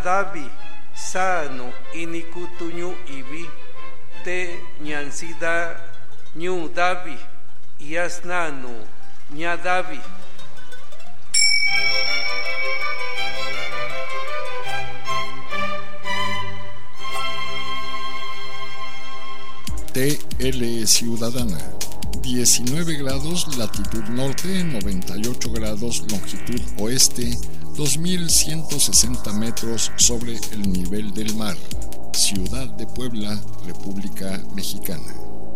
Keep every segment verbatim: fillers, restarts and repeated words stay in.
davi sano inikutuñu ibi te ñansida ñu davi yasnanu ña davi. T L Ciudadana, diecinueve grados latitud norte, noventa y ocho grados longitud oeste, dos mil ciento sesenta metros sobre el nivel del mar. Ciudad de Puebla, República Mexicana.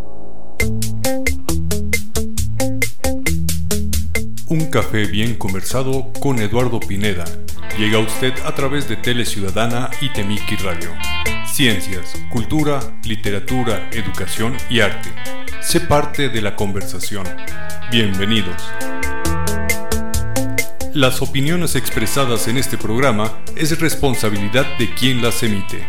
Un café bien conversado con Eduardo Pineda. Llega a usted a través de Tele Ciudadana y Temiki Radio. Ciencias, cultura, literatura, educación y arte. Sé parte de la conversación. Bienvenidos. Las opiniones expresadas en este programa es responsabilidad de quien las emite.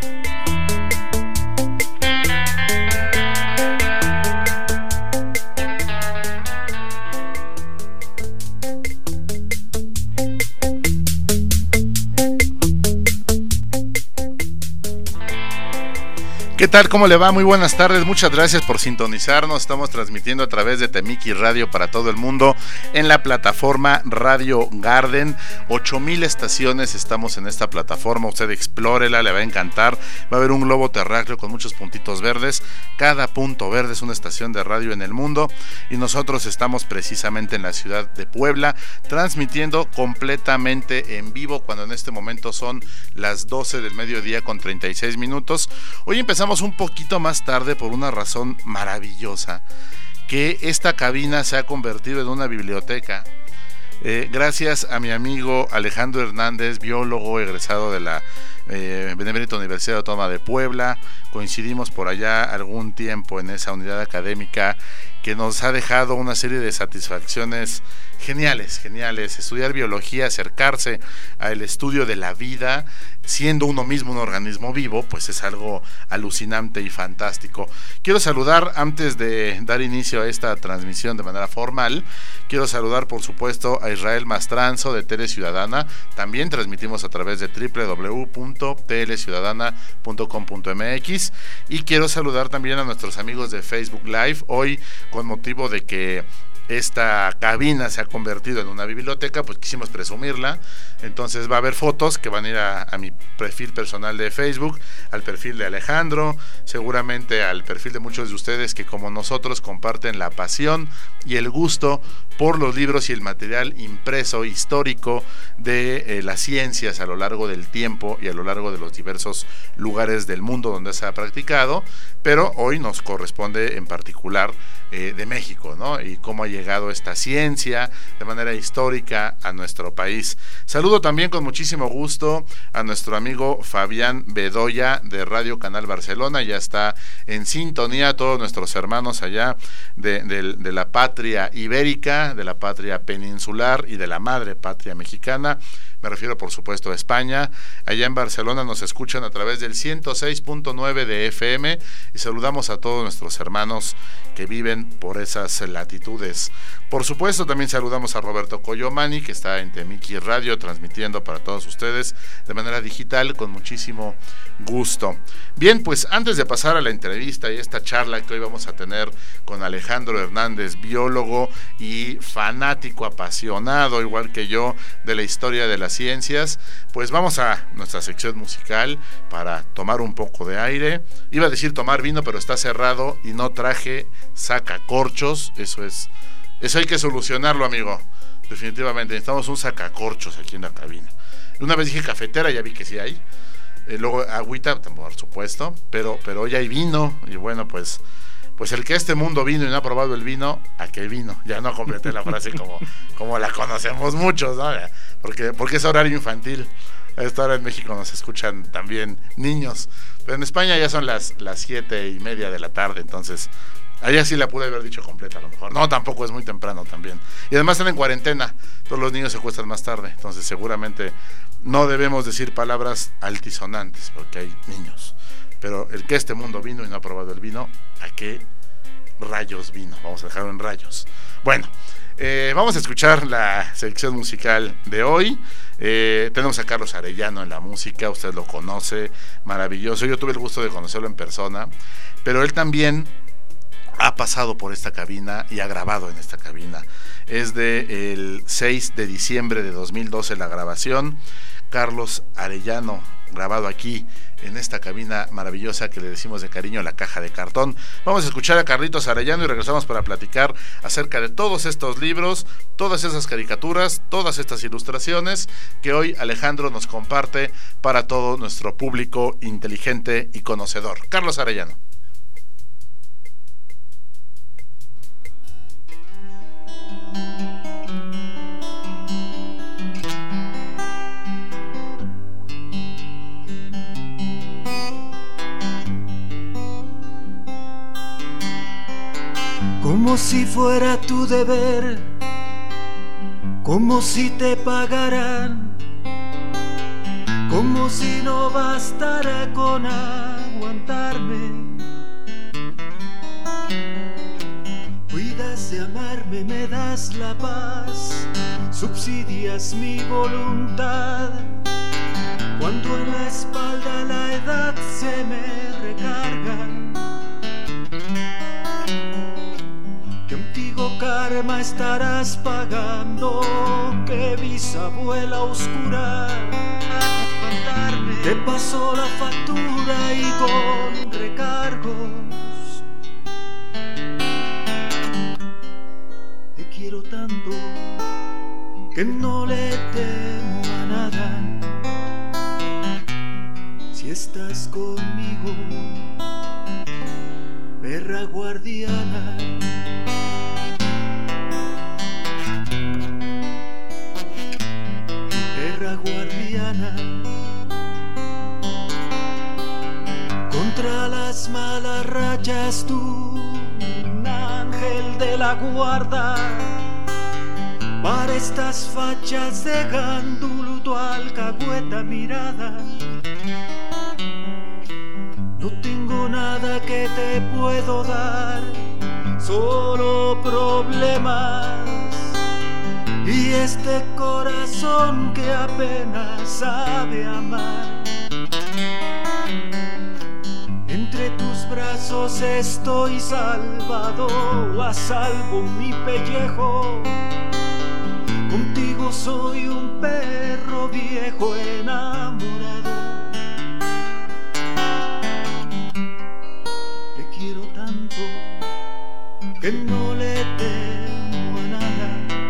¿Qué tal? ¿Cómo le va? Muy buenas tardes, muchas gracias por sintonizarnos. Estamos transmitiendo a través de Temiki Radio para todo el mundo en la plataforma Radio Garden. ocho mil estaciones estamos en esta plataforma, usted explórela, le va a encantar. Va a haber un globo terráqueo con muchos puntitos verdes. Cada punto verde es una estación de radio en el mundo y nosotros estamos precisamente en la ciudad de Puebla, transmitiendo completamente en vivo cuando en este momento son las doce del mediodía con treinta y seis minutos. Hoy empezamos un poquito más tarde por una razón maravillosa, que esta cabina se ha convertido en una biblioteca. Eh, gracias a mi amigo Alejandro Hernández, biólogo egresado de la eh, Benemérita Universidad Autónoma de Puebla. Coincidimos por allá algún tiempo en esa unidad académica que nos ha dejado una serie de satisfacciones geniales, geniales. Estudiar biología, acercarse al estudio de la vida, siendo uno mismo un organismo vivo, pues es algo alucinante y fantástico. Quiero saludar, antes de dar inicio a esta transmisión de manera formal, quiero saludar por supuesto a Israel Mastranzo de Tele Ciudadana. También transmitimos a través de doble u doble u doble u punto tele ciudadana punto com punto m x y quiero saludar también a nuestros amigos de Facebook Live. Hoy, con motivo de que esta cabina se ha convertido en una biblioteca, pues quisimos presumirla. Entonces va a haber fotos que van a ir a, a mi perfil personal de Facebook, al perfil de Alejandro, seguramente al perfil de muchos de ustedes que, como nosotros, comparten la pasión y el gusto por los libros y el material impreso histórico de eh, las ciencias a lo largo del tiempo y a lo largo de los diversos lugares del mundo donde se ha practicado, pero hoy nos corresponde en particular eh, de México, ¿no? Y cómo ha llegado esta ciencia de manera histórica a nuestro país. Saludo también con muchísimo gusto a nuestro amigo Fabián Bedoya de Radio Canal Barcelona. Ya está en sintonía, todos nuestros hermanos allá de, de, de la patria ibérica, de la patria peninsular y de la madre patria mexicana. Me refiero por supuesto a España. Allá en Barcelona nos escuchan a través del ciento seis punto nueve de F M y saludamos a todos nuestros hermanos que viven por esas latitudes. Por supuesto también saludamos a Roberto Coyomani, que está en Temiki Radio transmitiendo para todos ustedes de manera digital con muchísimo gusto. Bien, pues antes de pasar a la entrevista y esta charla que hoy vamos a tener con Alejandro Hernández, biólogo y fanático apasionado, igual que yo, de la historia de las ciencias, pues vamos a nuestra sección musical para tomar un poco de aire. Iba a decir tomar vino, pero está cerrado y no traje sacacorchos. Eso es, eso hay que solucionarlo, amigo. Definitivamente necesitamos un sacacorchos aquí en la cabina. Una vez dije cafetera, ya vi que sí hay. Eh, luego agüita, por supuesto, pero, pero hoy hay vino y bueno, pues Pues el que a este mundo vino y no ha probado el vino, ¿a qué vino? Ya no completé la frase como, como la conocemos muchos, ¿no? Porque, porque es horario infantil. A esta hora en México nos escuchan también niños. Pero en España ya son las, las siete y media de la tarde, entonces allá sí la pude haber dicho completa a lo mejor. No, tampoco es muy temprano también. Y además están en cuarentena, todos los niños se acuestan más tarde, entonces seguramente no debemos decir palabras altisonantes porque hay niños. Pero el que este mundo vino y no ha probado el vino, ¿a qué, rayos vino, vamos a dejarlo en rayos. Bueno, eh, vamos a escuchar la sección musical de hoy. Eh, tenemos a Carlos Arellano en la música, usted lo conoce, maravilloso. Yo tuve el gusto de conocerlo en persona, pero él también ha pasado por esta cabina y ha grabado en esta cabina. Es de el seis de diciembre de dos mil doce la grabación. Carlos Arellano, grabado aquí en esta cabina maravillosa que le decimos de cariño La Caja de Cartón. Vamos a escuchar a Carlitos Arellano y regresamos para platicar acerca de todos estos libros, todas esas caricaturas, todas estas ilustraciones que hoy Alejandro nos comparte para todo nuestro público inteligente y conocedor. Carlos Arellano. Como si fuera tu deber, como si te pagaran, como si no bastara con aguantarme. Cuidas de amarme, me das la paz, subsidias mi voluntad. Cuando en la espalda la edad se me recarga, contigo karma estarás pagando, que bisabuela oscura te pasó la factura y con recargos. Te quiero tanto que no le temo a nada. Si estás conmigo, perra guardiana, guardiana, contra las malas rachas tú, un ángel de la guarda, para estas fachas de gándulu tu alcahueta mirada. No tengo nada que te puedo dar, solo problemas. Y este corazón que apenas sabe amar. Entre tus brazos estoy salvado, a salvo mi pellejo. Contigo soy un perro viejo enamorado. Te quiero tanto que no le temo a nada.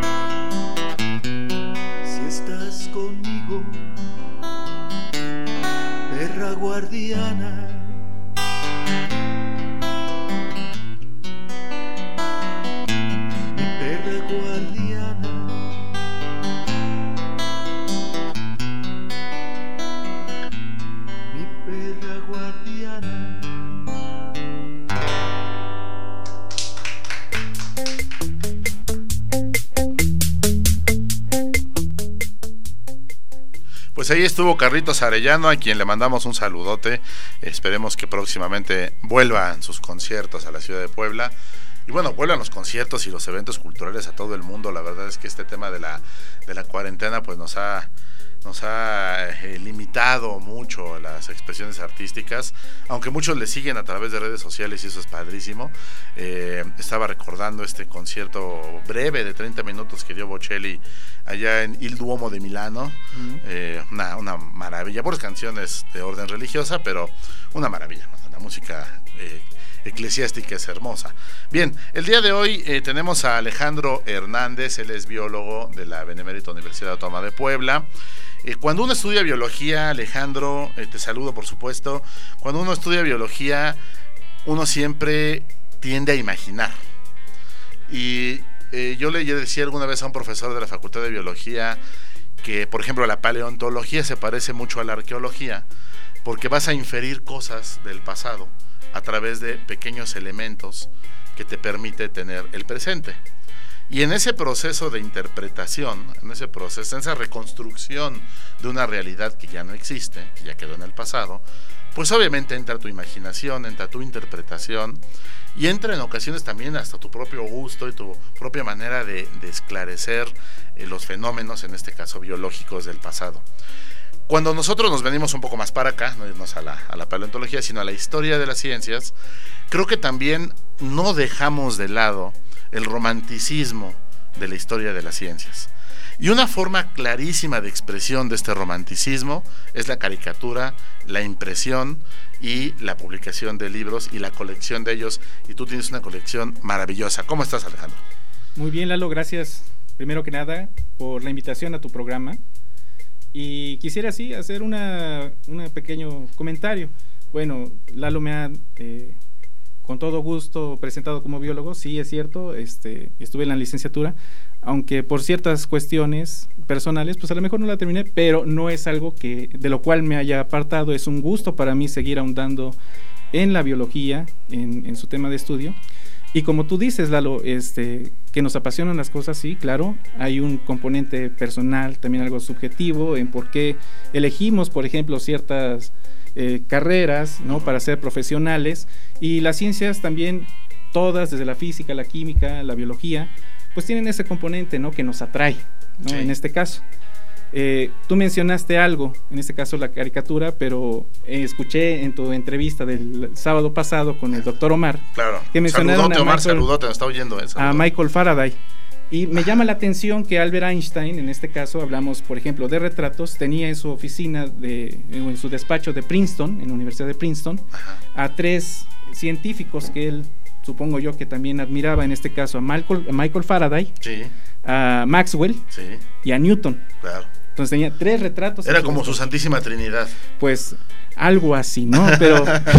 Conmigo, perra guardiana, mi perra guardiana, mi perra guardiana. Pues ahí estuvo Carlitos Arellano, a quien le mandamos un saludote. Esperemos que próximamente vuelvan sus conciertos a la ciudad de Puebla. Y bueno, vuelvan los conciertos y los eventos culturales a todo el mundo. La verdad es que este tema de la, de la cuarentena pues nos ha, nos ha eh, limitado mucho las expresiones artísticas, aunque muchos le siguen a través de redes sociales y eso es padrísimo. Eh, estaba recordando este concierto breve de treinta minutos que dio Bocelli allá en Il Duomo de Milano. Uh-huh. eh, una, una maravilla, por canciones de orden religiosa, pero una maravilla. La música eh, eclesiástica es hermosa. Bien, el día de hoy eh, tenemos a Alejandro Hernández. Él es biólogo de la Benemérita Universidad Autónoma de Puebla. Eh, cuando uno estudia biología, Alejandro, eh, te saludo por supuesto, cuando uno estudia biología, uno siempre tiende a imaginar. Y eh, yo le decía alguna vez a un profesor de la Facultad de Biología que, por ejemplo, la paleontología se parece mucho a la arqueología, porque vas a inferir cosas del pasado a través de pequeños elementos que te permite tener el presente. Y en ese proceso de interpretación, en ese proceso, en esa reconstrucción de una realidad que ya no existe, que ya quedó en el pasado, pues obviamente entra tu imaginación, entra tu interpretación y entra en ocasiones también hasta tu propio gusto y tu propia manera de, de esclarecer eh, los fenómenos, en este caso biológicos del pasado. Cuando nosotros nos venimos un poco más para acá, no irnos a la, a la paleontología, sino a la historia de las ciencias, creo que también no dejamos de lado el romanticismo de la historia de las ciencias. Y una forma clarísima de expresión de este romanticismo es la caricatura, la impresión y la publicación de libros y la colección de ellos. Y tú tienes una colección maravillosa. ¿Cómo estás, Alejandro? Muy bien, Lalo, gracias primero que nada por la invitación a tu programa. Y quisiera sí hacer una, una pequeño comentario. Bueno, Lalo me ha eh, con todo gusto presentado como biólogo, sí es cierto, este, estuve en la licenciatura, aunque por ciertas cuestiones personales, pues a lo mejor no la terminé, pero no es algo que de lo cual me haya apartado, es un gusto para mí seguir ahondando en la biología, en, en su tema de estudio. Y como tú dices, Lalo, este, que nos apasionan las cosas, sí, claro, hay un componente personal, también algo subjetivo, en por qué elegimos, por ejemplo, ciertas eh, carreras, ¿no?, para ser profesionales, y las ciencias también, todas, desde la física, la química, la biología, pues tienen ese componente, ¿no?, que nos atrae, ¿no?, sí. En este caso. Eh, tú mencionaste algo, en este caso la caricatura, pero eh, escuché en tu entrevista del sábado pasado con el doctor Omar, claro, que mencionaron saludote, a Omar, Michael, saludote, me está oyendo, eh, a Michael Faraday, y me llama la atención que Albert Einstein, en este caso hablamos por ejemplo de retratos, tenía en su oficina, de, en su despacho de Princeton, en la Universidad de Princeton, ajá, a tres científicos que él, supongo yo que también admiraba, en este caso a Michael, a Michael Faraday, sí, a Maxwell, sí, y a Newton. Claro. Entonces tenía tres retratos. Era como su Santísima Trinidad. Pues algo así, ¿no? Pero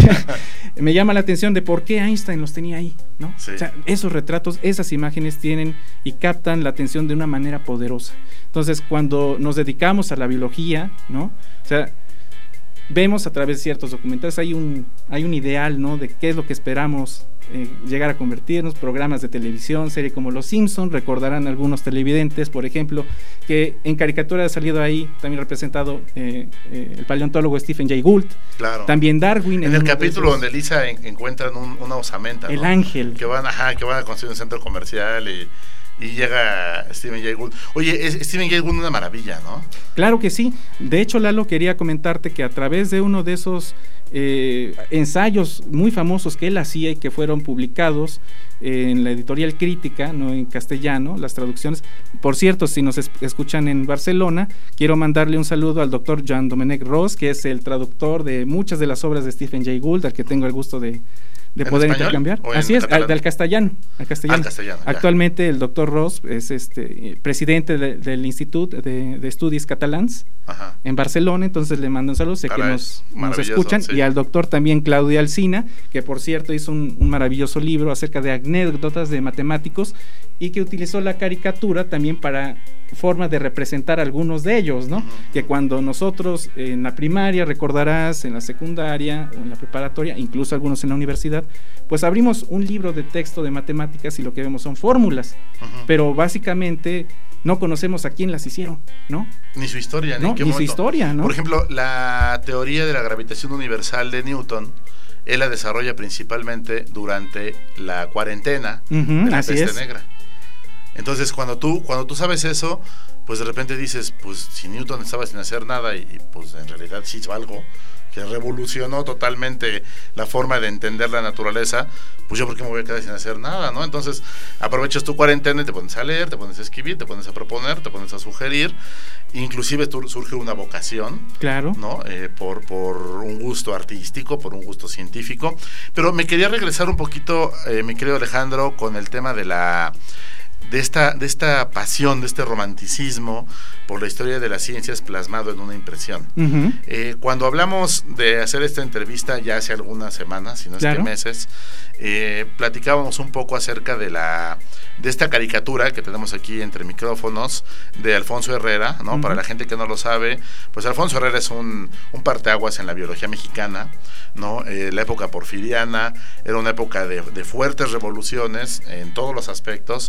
me llama la atención de por qué Einstein los tenía ahí, ¿no? Sí. O sea, esos retratos, esas imágenes tienen y captan la atención de una manera poderosa. Entonces, cuando nos dedicamos a la biología, ¿no? O sea, vemos a través de ciertos documentales, hay un, hay un ideal, ¿no?, de qué es lo que esperamos eh, llegar a convertirnos, programas de televisión, serie como Los Simpson, recordarán algunos televidentes, por ejemplo, que en caricatura ha salido ahí, también representado eh, eh, el paleontólogo Stephen Jay Gould, claro, también Darwin. En, en el capítulo esos, donde Lisa en, encuentran un, una osamenta, el ¿no?, ángel, que van, ajá, que van a construir un centro comercial y... Y llega Stephen Jay Gould. Oye, es Stephen Jay Gould una maravilla, ¿no? Claro que sí. De hecho, Lalo, quería comentarte que a través de uno de esos eh, ensayos muy famosos que él hacía y que fueron publicados eh, en la editorial Crítica, no en castellano, las traducciones. Por cierto, si nos es- escuchan en Barcelona, quiero mandarle un saludo al doctor Jean Domènech Ros, que es el traductor de muchas de las obras de Stephen Jay Gould, al que tengo el gusto de... de poder intercambiar. Así es, al, del castellano, al castellano. Al castellano. Actualmente el doctor Ros es este presidente de, del Institut de, de Estudis Catalans, ajá, en Barcelona, entonces le mando un saludo, sé Caray, que nos, nos escuchan, sí. Y al doctor también Claudia Alsina, que por cierto hizo un, un maravilloso libro acerca de anécdotas de matemáticos y que utilizó la caricatura también para forma de representar algunos de ellos, ¿no? Uh-huh. Que cuando nosotros en la primaria, recordarás, en la secundaria o en la preparatoria, incluso algunos en la universidad, pues abrimos un libro de texto de matemáticas y lo que vemos son fórmulas, uh-huh, pero básicamente no conocemos a quién las hicieron, ¿no? Ni su historia, no, ni, qué ni su historia, ¿no? Por ejemplo, la teoría de la gravitación universal de Newton, él la desarrolla principalmente durante la cuarentena, uh-huh, de la peste es. negra. Entonces cuando tú, cuando tú sabes eso, pues de repente dices, pues si Newton estaba sin hacer nada y, y pues en realidad sí hizo algo que revolucionó totalmente la forma de entender la naturaleza, pues yo por qué me voy a quedar sin hacer nada, ¿no? Entonces aprovechas tu cuarentena y te pones a leer, te pones a escribir, te pones a proponer, te pones a sugerir, inclusive tú, surge una vocación, claro, ¿no? Eh, por, por un gusto artístico, por un gusto científico. Pero me quería regresar un poquito, eh, mi querido Alejandro, con el tema de la... de esta, de esta pasión, de este romanticismo por la historia de las ciencias plasmado en una impresión. Uh-huh. Eh, cuando hablamos de hacer esta entrevista ya hace algunas semanas, si no es claro. que meses, eh, platicábamos un poco acerca de la de esta caricatura que tenemos aquí entre micrófonos de Alfonso Herrera, ¿no? Uh-huh. Para la gente que no lo sabe, pues Alfonso Herrera es un, un parteaguas en la biología mexicana, ¿no? Eh, la época porfiriana era una época de, de fuertes revoluciones en todos los aspectos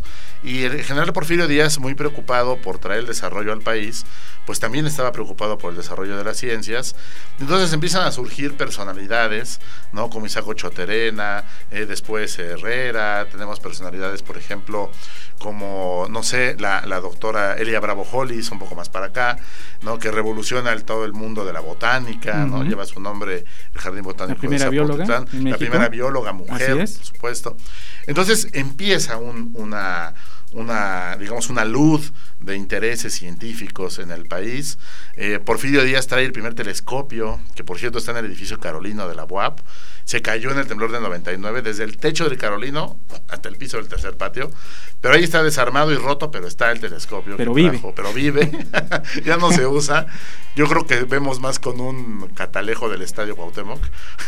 Y el general Porfirio Díaz, muy preocupado por traer el desarrollo al país, pues también estaba preocupado por el desarrollo de las ciencias. Entonces empiezan a surgir personalidades, ¿no? Como Isaac Ochoa Terena, eh, después Herrera, tenemos personalidades, por ejemplo, como, no sé, la, la doctora Elia Bravo Hollis, un poco más para acá, ¿no? Que revoluciona el, todo el mundo de la botánica, uh-huh. ¿no? Lleva su nombre el Jardín Botánico la primera de bióloga en la primera bióloga mujer, por supuesto. Entonces empieza un, una... una, digamos, una luz de intereses científicos en el país. eh, Porfirio Díaz trae el primer telescopio, que por cierto está en el edificio Carolino de la U A P, se cayó en el temblor del noventa y nueve, desde el techo del Carolino hasta el piso del tercer patio, pero ahí está desarmado y roto, pero está el telescopio. Pero vive. Trajo, pero vive, ya no se usa. Yo creo que vemos más con un catalejo del Estadio Cuauhtémoc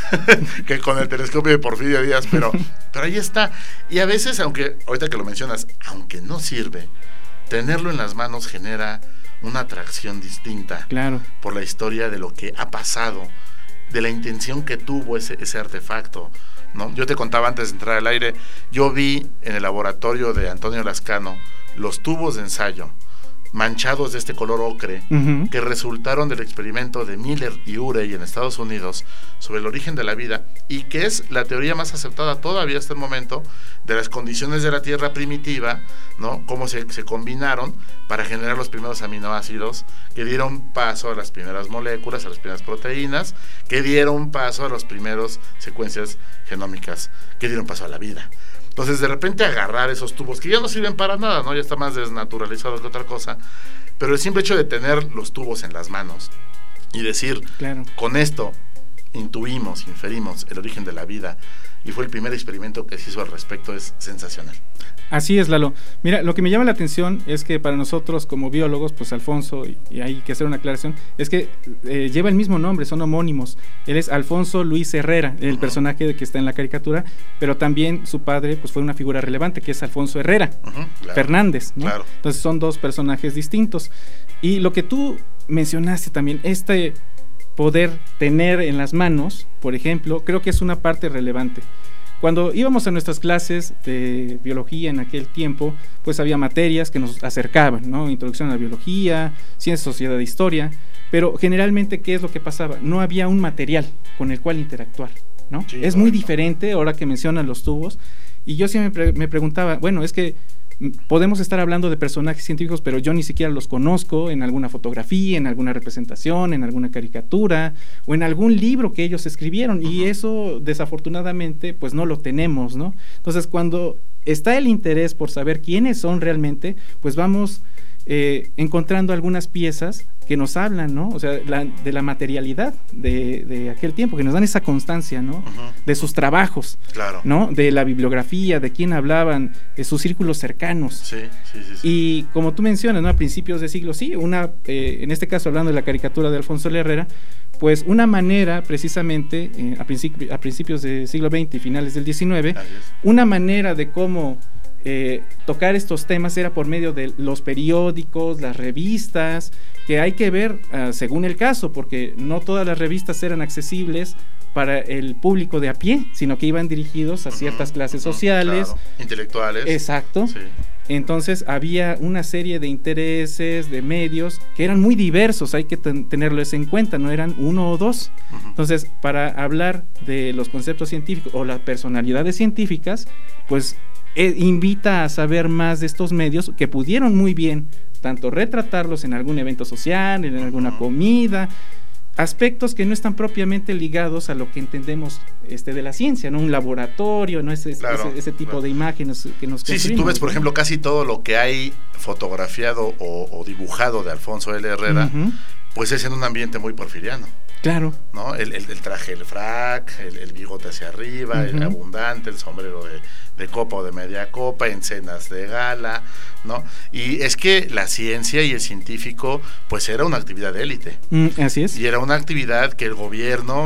que con el telescopio de Porfirio Díaz, pero, pero ahí está. Y a veces, aunque, ahorita que lo mencionas, aunque no sirve, tenerlo en las manos genera una atracción distinta. Claro. Por la historia de lo que ha pasado, de la intención que tuvo ese, ese artefacto, ¿no? Yo te contaba antes de entrar al aire, yo vi en el laboratorio de Antonio Lascano los tubos de ensayo manchados de este color ocre, uh-huh. que resultaron del experimento de Miller y Urey en Estados Unidos sobre el origen de la vida, y que es la teoría más aceptada todavía hasta el momento de las condiciones de la Tierra primitiva, ¿no? Cómo se, se combinaron para generar los primeros aminoácidos que dieron paso a las primeras moléculas, a las primeras proteínas, que dieron paso a las primeras secuencias genómicas, que dieron paso a la vida. Entonces, de repente agarrar esos tubos, que ya no sirven para nada, ¿no? Ya está más desnaturalizado que otra cosa, pero el simple hecho de tener los tubos en las manos y decir, claro. con esto intuimos, inferimos el origen de la vida, y fue el primer experimento que se hizo al respecto, es sensacional. Así es, Lalo. Mira, lo que me llama la atención es que para nosotros como biólogos, pues Alfonso, y, y hay que hacer una aclaración, es que eh, lleva el mismo nombre, son homónimos. Él es Alfonso Luis Herrera, el uh-huh. personaje que está en la caricatura, pero también su padre pues fue una figura relevante, que es Alfonso Herrera uh-huh, claro, Fernández, ¿no? Claro. Entonces son dos personajes distintos. Y lo que tú mencionaste también, este poder tener en las manos, por ejemplo, creo que es una parte relevante. Cuando íbamos a nuestras clases de biología en aquel tiempo, pues había materias que nos acercaban, ¿no? Introducción a la biología, ciencia, sociedad e historia, pero generalmente, ¿qué es lo que pasaba? No había un material con el cual interactuar, ¿no? Sí, es muy diferente ahora que mencionan los tubos, y yo siempre me, pre- me preguntaba, bueno, es que podemos estar hablando de personajes científicos, pero yo ni siquiera los conozco en alguna fotografía, en alguna representación, en alguna caricatura o en algún libro que ellos escribieron, uh-huh. y eso desafortunadamente pues no lo tenemos, ¿no? Entonces, cuando está el interés por saber quiénes son realmente, pues vamos eh, encontrando algunas piezas que nos hablan, ¿no? O sea, la, de la materialidad de, de aquel tiempo, que nos dan esa constancia, ¿no? Uh-huh. De sus trabajos, claro. ¿no? De la bibliografía, de quién hablaban, de sus círculos cercanos. Sí, sí, sí, sí. Y como tú mencionas, ¿no? A principios de siglo, sí, una, eh, en este caso hablando de la caricatura de Alfonso Herrera, pues una manera precisamente, eh, a, principi- a principios del siglo veinte y finales del diecinueve, una manera de cómo Eh, tocar estos temas era por medio de los periódicos, las revistas, que hay que ver uh, según el caso, porque no todas las revistas eran accesibles para el público de a pie, sino que iban dirigidos a ciertas uh-huh, clases uh-huh, sociales, claro. intelectuales. Exacto. Sí. Entonces había una serie de intereses, de medios, que eran muy diversos, hay que ten- tenerlos en cuenta, no eran uno o dos. Uh-huh. Entonces, para hablar de los conceptos científicos o las personalidades científicas, pues eh, invita a saber más de estos medios que pudieron muy bien tanto retratarlos en algún evento social, en alguna uh-huh. comida, aspectos que no están propiamente ligados a lo que entendemos este de la ciencia, ¿no? Un laboratorio, ¿no? Ese, claro, ese, ese tipo claro. de imágenes que nos Sí, si tú ves, por ejemplo, casi todo lo que hay fotografiado o, o dibujado de Alfonso L. Herrera, uh-huh. pues es en un ambiente muy porfiriano. Claro. ¿No? El, el, el traje, el frac, el, el bigote hacia arriba, uh-huh. el abundante, el sombrero de, de copa o de media copa, en cenas de gala, ¿no? Y es que la ciencia y el científico, pues era una actividad de élite. Mm, así es. Y era una actividad que el gobierno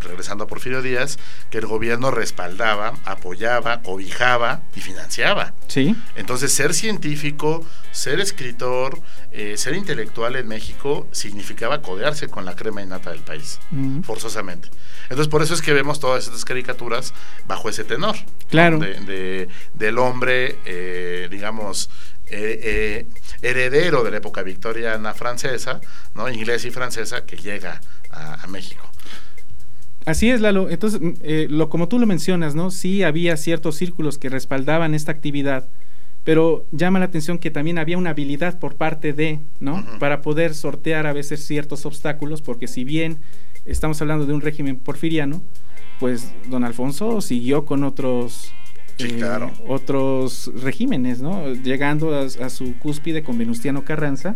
regresando a Porfirio Díaz, que el gobierno respaldaba, apoyaba, cobijaba y financiaba. Sí. Entonces, ser científico, ser escritor, eh, ser intelectual en México significaba codearse con la crema innata del país, uh-huh. forzosamente. Entonces, por eso es que vemos todas estas caricaturas bajo ese tenor. Claro. ¿no? De, de, del hombre, eh, digamos, eh, eh, heredero de la época victoriana francesa, ¿no? Inglesa y francesa, que llega a, a México. Así es, Lalo. Entonces, eh, lo, como tú lo mencionas, ¿no? Sí había ciertos círculos que respaldaban esta actividad, pero llama la atención que también había una habilidad por parte de, ¿no? Uh-huh. Para poder sortear a veces ciertos obstáculos, porque si bien estamos hablando de un régimen porfiriano, pues don Alfonso siguió con otros... Sí, eh, claro. otros regímenes, ¿no? Llegando a, a su cúspide con Venustiano Carranza,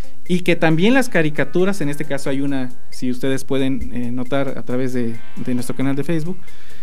y que también las caricaturas, en este caso hay una, si ustedes pueden eh, notar a través de, de nuestro canal de Facebook,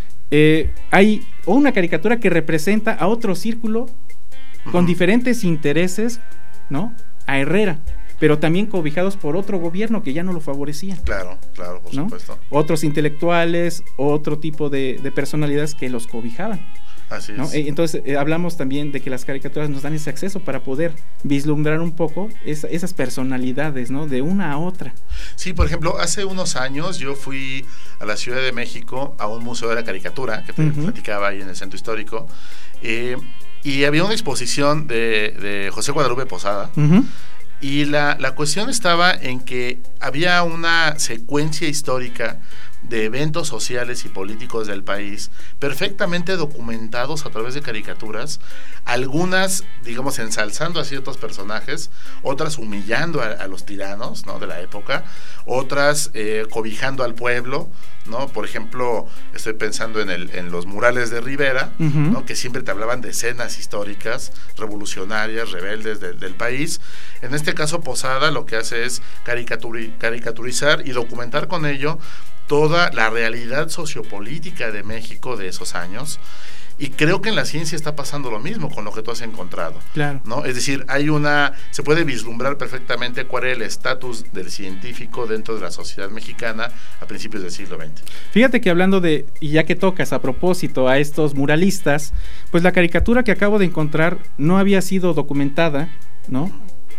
eh, hay una caricatura que representa a otro círculo con uh-huh. diferentes intereses, ¿no? A Herrera, pero también cobijados por otro gobierno que ya no lo favorecía. Claro, claro, por ¿no? supuesto. Otros intelectuales, otro tipo de, de personalidades que los cobijaban. Así es. ¿no? Entonces eh, hablamos también de que las caricaturas nos dan ese acceso para poder vislumbrar un poco esa, esas personalidades, ¿no? De una a otra. Sí, por ejemplo, hace unos años yo fui a la Ciudad de México a un museo de la caricatura que te uh-huh. platicaba ahí en el centro histórico, eh, y había una exposición de, de José Guadalupe Posada. Uh-huh. Y la, la cuestión estaba en que había una secuencia histórica de eventos sociales y políticos del país perfectamente documentados a través de caricaturas, algunas, digamos, ensalzando a ciertos personajes, otras humillando a, a los tiranos, ¿no? de la época, otras eh, cobijando al pueblo, ¿no? Por ejemplo, estoy pensando en, el, en los murales de Rivera, uh-huh. ¿no? Que siempre te hablaban de escenas históricas, revolucionarias, rebeldes de, del país. En este caso, Posada lo que hace es caricaturi- caricaturizar y documentar con ello toda la realidad sociopolítica de México de esos años. Y creo que en la ciencia está pasando lo mismo con lo que tú has encontrado. Claro. ¿no? Es decir, hay una, se puede vislumbrar perfectamente cuál es el estatus del científico dentro de la sociedad mexicana a principios del siglo veinte. Fíjate que hablando de, y ya que tocas a propósito a estos muralistas, pues la caricatura que acabo de encontrar no había sido documentada, ¿no?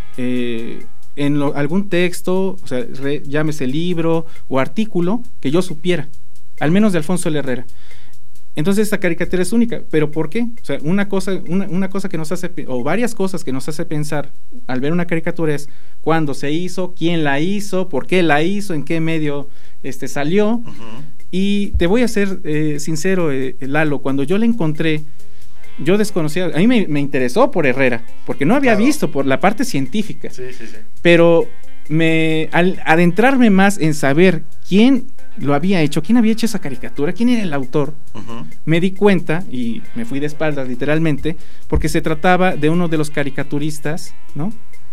Eh, en lo, algún texto, o sea, re, llámese libro o artículo, que yo supiera, al menos de Alfonso L. Herrera. Entonces esta caricatura es única, ¿pero por qué? O sea, una cosa, una, una cosa que nos hace, o varias cosas que nos hace pensar al ver una caricatura es cuándo se hizo, quién la hizo, por qué la hizo, en qué medio este, salió. Uh-huh. Y te voy a ser eh, sincero, eh, Lalo, cuando yo la encontré, yo desconocía, a mí me, me interesó por Herrera, porque no había claro. visto por la parte científica. Sí, sí, sí. Pero me, al adentrarme más en saber quién lo había hecho, quién había hecho esa caricatura, quién era el autor, uh-huh. me di cuenta y me fui de espaldas literalmente, porque se trataba de uno de los caricaturistas, ¿no?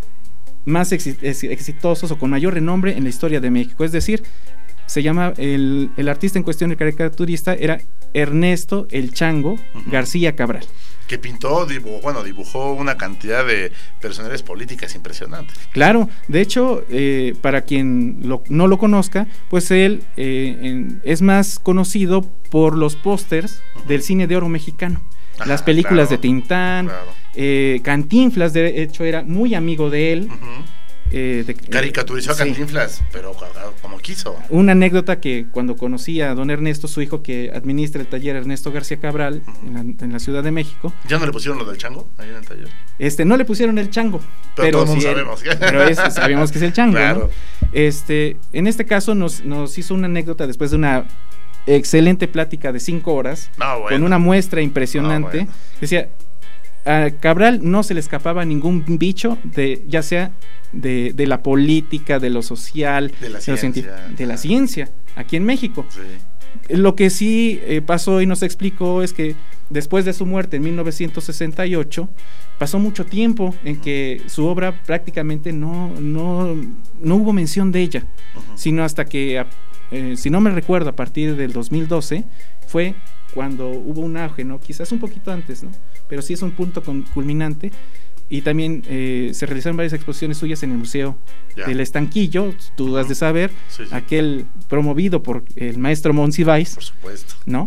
más exi- exitosos o con mayor renombre en la historia de México. Es decir, se llama, el, el artista en cuestión, el caricaturista, era Ernesto el Chango uh-huh. García Cabral. Que pintó, dibujó, bueno, dibujó una cantidad de personalidades políticas impresionantes. Claro, de hecho, eh, para quien lo, no lo conozca, pues él eh, en, es más conocido por los pósters uh-huh. del cine de oro mexicano. Ajá, las películas claro, de Tintán, claro. eh, Cantinflas, de hecho, era muy amigo de él. Uh-huh. Eh, de, Caricaturizó a Cantinflas, sí. pero como quiso. Una anécdota que cuando conocí a don Ernesto, su hijo que administra el taller Ernesto García Cabral uh-huh. en, la, en la Ciudad de México. ¿Ya no le pusieron lo del chango ahí en el taller? Este, no le pusieron el chango. Pero, pero todos sí sabemos. Él, pero es, sabemos que es el chango, claro. ¿no? Este, en este caso nos, nos hizo una anécdota después de una excelente plática de cinco horas no, bueno. con una muestra impresionante. No, bueno. Decía, a Cabral no se le escapaba ningún bicho, de ya sea de, de la política, de lo social, de la, de ciencia, de la ciencia, aquí en México. Sí. Lo que sí eh, pasó y nos explicó es que después de su muerte en mil novecientos sesenta y ocho, pasó mucho tiempo en que su obra prácticamente no, no, no hubo mención de ella, uh-huh. sino hasta que, eh, si no me recuerdo, a partir del dos mil doce, fue cuando hubo un auge, ¿no? Quizás un poquito antes, ¿no? Pero sí es un punto con, culminante y también eh, se realizaron varias exposiciones suyas en el Museo ya. del Estanquillo, tú uh-huh. has de saber, sí, sí. aquel promovido por el maestro Monsiváis. Por supuesto. ¿No?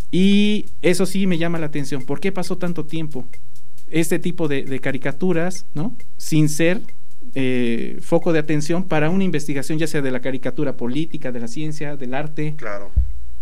Y eso sí me llama la atención. ¿Por qué pasó tanto tiempo este tipo de, de caricaturas, ¿no? Sin ser eh, foco de atención para una investigación, ya sea de la caricatura política, de la ciencia, del arte? Claro.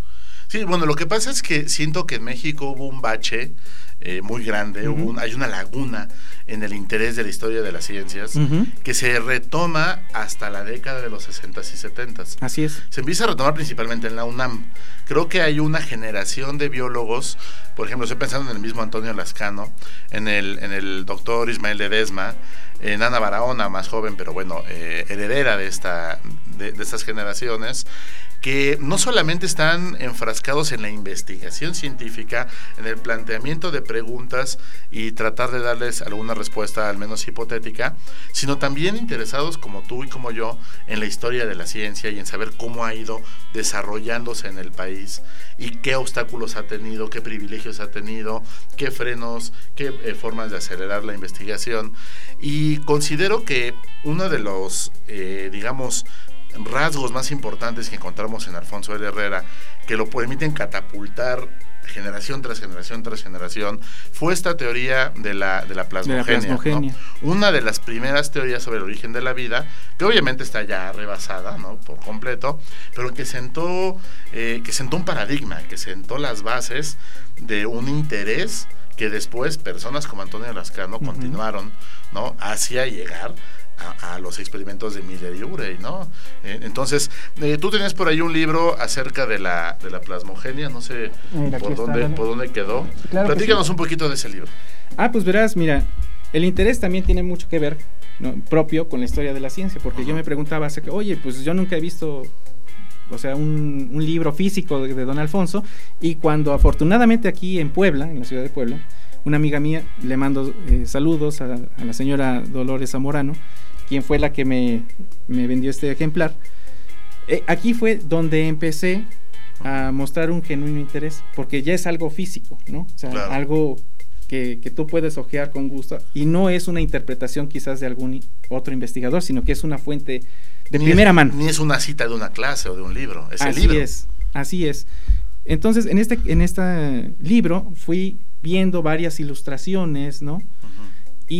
Sí, bueno, lo que pasa es que siento que en México hubo un bache eh, muy grande, uh-huh. hubo un, hay una laguna en el interés de la historia de las ciencias uh-huh. que se retoma hasta la década de los sesentas y setentas. Así es. Se empieza a retomar principalmente en la UNAM. Creo que hay una generación de biólogos, por ejemplo, estoy pensando en el mismo Antonio Lascano, en el, en el doctor Ismael Ledesma, en Ana Barahona, más joven, pero bueno, eh, heredera de, esta, de, de estas generaciones, que no solamente están enfrascados en la investigación científica, en el planteamiento de preguntas y tratar de darles alguna respuesta, al menos hipotética, sino también interesados, como tú y como yo, en la historia de la ciencia y en saber cómo ha ido desarrollándose en el país y qué obstáculos ha tenido, qué privilegios ha tenido, qué frenos, qué eh, formas de acelerar la investigación. Y considero que uno de los, eh, digamos, rasgos más importantes que encontramos en Alfonso L. Herrera, que lo permiten catapultar generación tras generación tras generación, fue esta teoría de la, de la plasmogenia, de la plasmogenia. ¿no? Una de las primeras teorías sobre el origen de la vida, que obviamente está ya rebasada, ¿no? Por completo, pero que sentó, eh, que sentó un paradigma, que sentó las bases de un interés que después personas como Antonio Lascano uh-huh. continuaron, ¿no? Hacia llegar A, a los experimentos de Miller y Urey, ¿no? Eh, entonces, eh, tú tenías por ahí un libro acerca de la, de la plasmogenia, no sé mira, por dónde está, por dónde quedó. Claro, platícanos sí. un poquito de ese libro. Ah, pues verás, mira, el interés también tiene mucho que ver, ¿no? propio con la historia de la ciencia, porque uh-huh. yo me preguntaba hace que, oye, pues yo nunca he visto, o sea, un, un libro físico de, de don Alfonso, y cuando afortunadamente aquí en Puebla, en la ciudad de Puebla, una amiga mía, le mando eh, saludos a, a la señora Dolores Zamorano, quien fue la que me, me vendió este ejemplar. Eh, aquí fue donde empecé a mostrar un genuino interés, porque ya es algo físico, ¿no? O sea, claro. algo que, que tú puedes hojear con gusto, y no es una interpretación quizás de algún otro investigador, sino que es una fuente de ni primera es, mano. Ni es una cita de una clase o de un libro, es así el libro. Es, así es. Entonces, en este, en este libro fui viendo varias ilustraciones, ¿no? Uh-huh.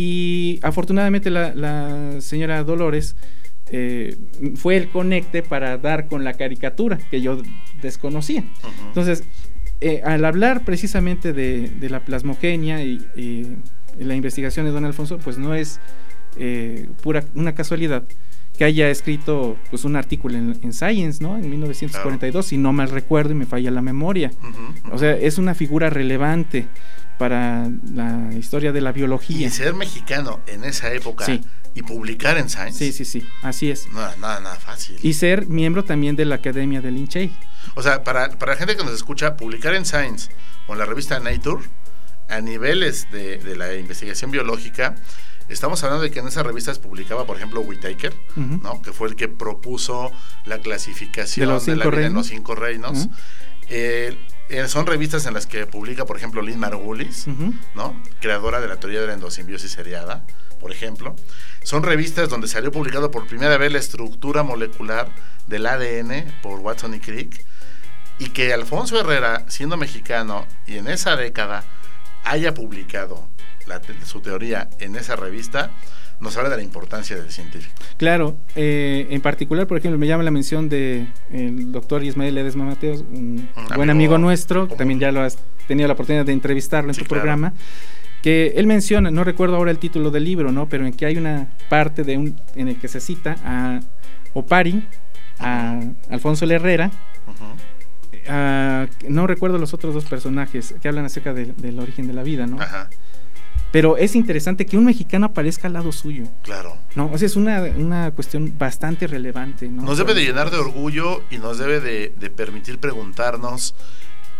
Y afortunadamente la, la señora Dolores eh, fue el conecte para dar con la caricatura que yo desconocía. Uh-huh. Entonces, eh, al hablar precisamente de, de la plasmogenia y, y la investigación de don Alfonso, pues no es eh, pura una casualidad que haya escrito pues un artículo en, en Science, ¿no? En mil novecientos cuarenta y dos, claro. si no mal recuerdo y me falla la memoria. Uh-huh, uh-huh. O sea, es una figura relevante para la historia de la biología. Y ser mexicano en esa época sí. y publicar en Science. Sí, sí, sí, así es. Nada, nada, nada fácil. Y ser miembro también de la Academia de Lincei. O sea, para, para la gente que nos escucha, publicar en Science o en la revista Nature, a niveles de, de la investigación biológica, estamos hablando de que en esas revistas publicaba, por ejemplo, Whittaker, uh-huh. ¿no? Que fue el que propuso la clasificación de, los de la vida en los cinco reinos. Uh-huh. Eh, Eh, son revistas en las que publica, por ejemplo, Lynn Margulis, uh-huh. ¿no? Creadora de la teoría de la endosimbiosis seriada, por ejemplo. Son revistas donde salió publicado por primera vez la estructura molecular del A D N por Watson y Crick, y que Alfonso Herrera, siendo mexicano y en esa década haya publicado la, su teoría en esa revista, nos habla de la importancia del científico. Claro, eh, en particular, por ejemplo, me llama la mención de el doctor Ismael Ledesma Mateos, un, un buen amigo, amigo nuestro, que también ya lo has tenido la oportunidad de entrevistarlo en sí, tu claro. programa, que él menciona, no recuerdo ahora el título del libro, ¿no? Pero en que hay una parte de un en el que se cita a Opari, a uh-huh. Alfonso L. Herrera, uh-huh. a, no recuerdo los otros dos personajes que hablan acerca de, del origen de la vida, ¿no? Ajá. Pero es interesante que un mexicano aparezca al lado suyo. Claro. No, o sea, es una, una cuestión bastante relevante, ¿no? Nos debe de llenar de orgullo y nos debe de, de permitir preguntarnos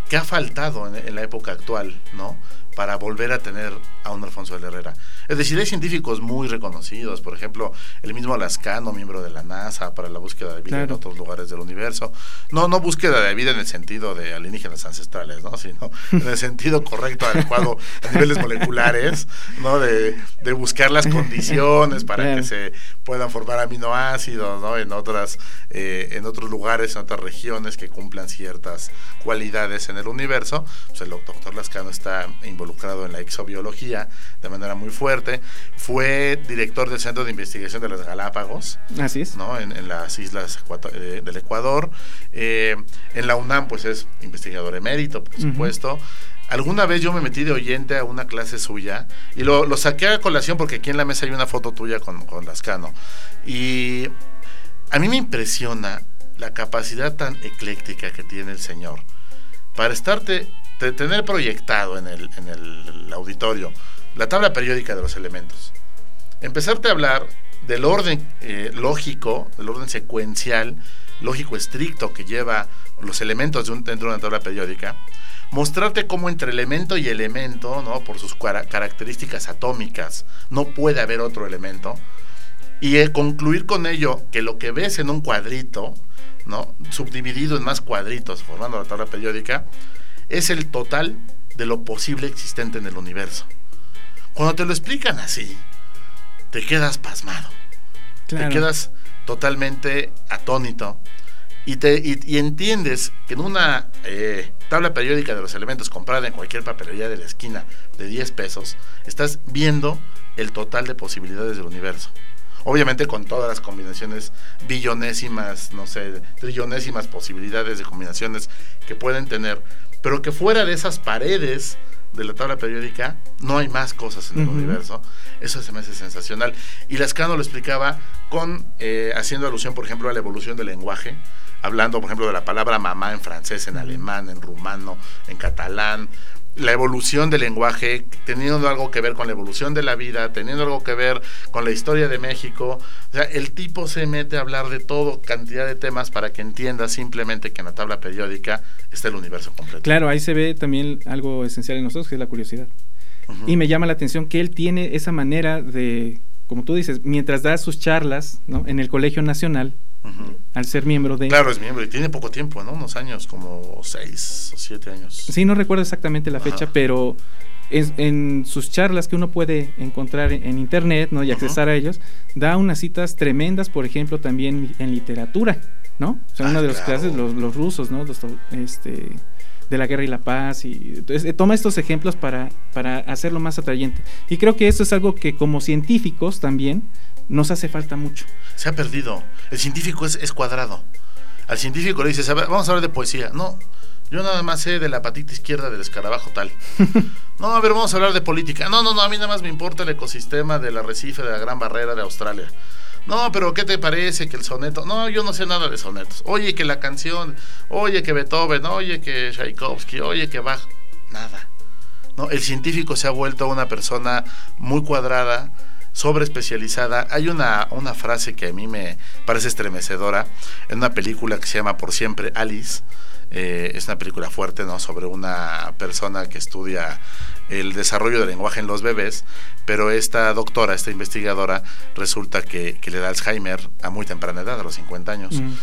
¿qué ha faltado en, en la época actual, ¿no?, para volver a tener a un Alfonso L. Herrera? Es decir, hay científicos muy reconocidos, por ejemplo, el mismo Lascano, miembro de la NASA, para la búsqueda de vida claro. en otros lugares del universo. No, no búsqueda de vida en el sentido de alienígenas ancestrales, ¿no?, sino en el sentido correcto, adecuado a niveles moleculares, ¿no?, de, de buscar las condiciones para claro. que se puedan formar aminoácidos, ¿no?, en otras, eh, en otros lugares, en otras regiones que cumplan ciertas cualidades en el universo. Pues el doctor Lascano está involucrado en la exobiología de manera muy fuerte. Fue director del Centro de Investigación de las Galápagos. Así es. ¿no?, en, en las islas Ecuator, eh, del Ecuador. Eh, en la UNAM, pues es investigador emérito, por supuesto. Uh-huh. Alguna vez yo me metí de oyente a una clase suya y lo, lo saqué a colación porque aquí en la mesa hay una foto tuya con, con Lascano. Y a mí me impresiona la capacidad tan ecléctica que tiene el señor para estarte, de tener proyectado en el, en el auditorio la tabla periódica de los elementos, empezarte a hablar del orden eh, lógico, del orden secuencial, lógico estricto que lleva los elementos de un, dentro de una tabla periódica, mostrarte cómo entre elemento y elemento, ¿no?, por sus car- características atómicas, no puede haber otro elemento, y eh, concluir con ello que lo que ves en un cuadrito, ¿no?, subdividido en más cuadritos formando la tabla periódica, es el total de lo posible existente en el universo. Cuando te lo explican así, te quedas pasmado, claro. te quedas totalmente atónito y, te, y, y entiendes que en una eh, tabla periódica de los elementos comprada en cualquier papelería de la esquina de diez pesos, estás viendo el total de posibilidades del universo. Obviamente con todas las combinaciones billonésimas, no sé, trillonésimas posibilidades de combinaciones que pueden tener, pero que fuera de esas paredes de la tabla periódica no hay más cosas en el uh-huh. universo. Eso se me hace sensacional. Y Lascano lo explicaba con eh, haciendo alusión, por ejemplo, a la evolución del lenguaje, hablando, por ejemplo, de la palabra mamá en francés, en alemán, en rumano, en catalán, la evolución del lenguaje teniendo algo que ver con la evolución de la vida, teniendo algo que ver con la historia de México. O sea, el tipo se mete a hablar de todo, cantidad de temas, para que entienda simplemente que en la tabla periódica está el universo completo. Claro, ahí se ve también algo esencial en nosotros, que es la curiosidad. Uh-huh. Y me llama la atención que él tiene esa manera de, como tú dices, mientras da sus charlas, ¿no?, en el Colegio Nacional, uh-huh. al ser miembro de... Claro, es miembro y tiene poco tiempo, ¿no? Unos años, como seis o siete años. Sí, no recuerdo exactamente la fecha, uh-huh. pero es, en sus charlas que uno puede encontrar en, en internet, ¿no?, y accesar uh-huh. a ellos, da unas citas tremendas, por ejemplo, también en literatura, ¿no? O sea, ah, una de las claro. clases, los, los rusos, ¿no?, los, este... de la guerra y la paz, y entonces toma estos ejemplos para, para hacerlo más atrayente. Y creo que eso es algo que como científicos también nos hace falta mucho. Se ha perdido. El científico es, es cuadrado. Al científico le dices, a ver, vamos a hablar de poesía. No, yo nada más sé de la patita izquierda del escarabajo tal. No, a ver, vamos a hablar de política. No, no, no, a mí nada más me importa el ecosistema del arrecife de la Gran Barrera de Australia. No, pero ¿qué te parece que el soneto? No, yo no sé nada de sonetos. Oye, que la canción, oye, que Beethoven, oye, que Tchaikovsky, oye, que Bach. Nada. No, el científico se ha vuelto una persona muy cuadrada, sobreespecializada. Hay una, una frase que a mí me parece estremecedora en una película que se llama Por Siempre Alice. Eh, es una película fuerte, ¿no?, sobre una persona que estudia el desarrollo del lenguaje en los bebés, pero esta doctora, esta investigadora, resulta que, que le da Alzheimer a muy temprana edad, a los cincuenta años. Mm.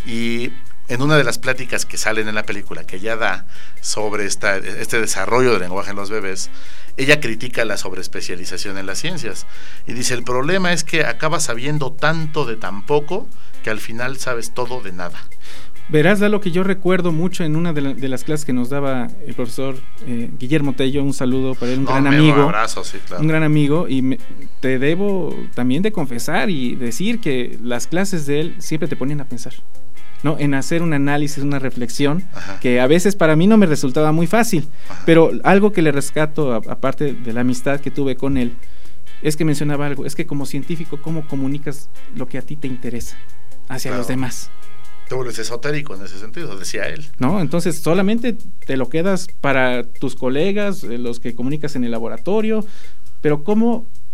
Y en una de las pláticas que salen en la película, que ella da sobre esta, este desarrollo del lenguaje en los bebés, ella critica la sobreespecialización en las ciencias y dice, el problema es que acabas sabiendo tanto de tan poco que al final sabes todo de nada. Verás, da lo que yo recuerdo mucho en una de, la, de las clases que nos daba el profesor eh, Guillermo Tello, un saludo para él, un no, gran amigo, un abrazo, sí, claro. un gran amigo, y me, te debo también de confesar y decir que las clases de él siempre te ponían a pensar, ¿no?, en hacer un análisis, una reflexión, ajá. que a veces para mí no me resultaba muy fácil, ajá. pero algo que le rescato, a, aparte de la amistad que tuve con él, es que mencionaba algo, es que como científico, ¿cómo comunicas lo que a ti te interesa hacia claro. los demás? Te vuelves esotérico en ese sentido, decía él. No, entonces solamente te lo quedas para tus colegas, los que comunicas en el laboratorio, pero ¿cómo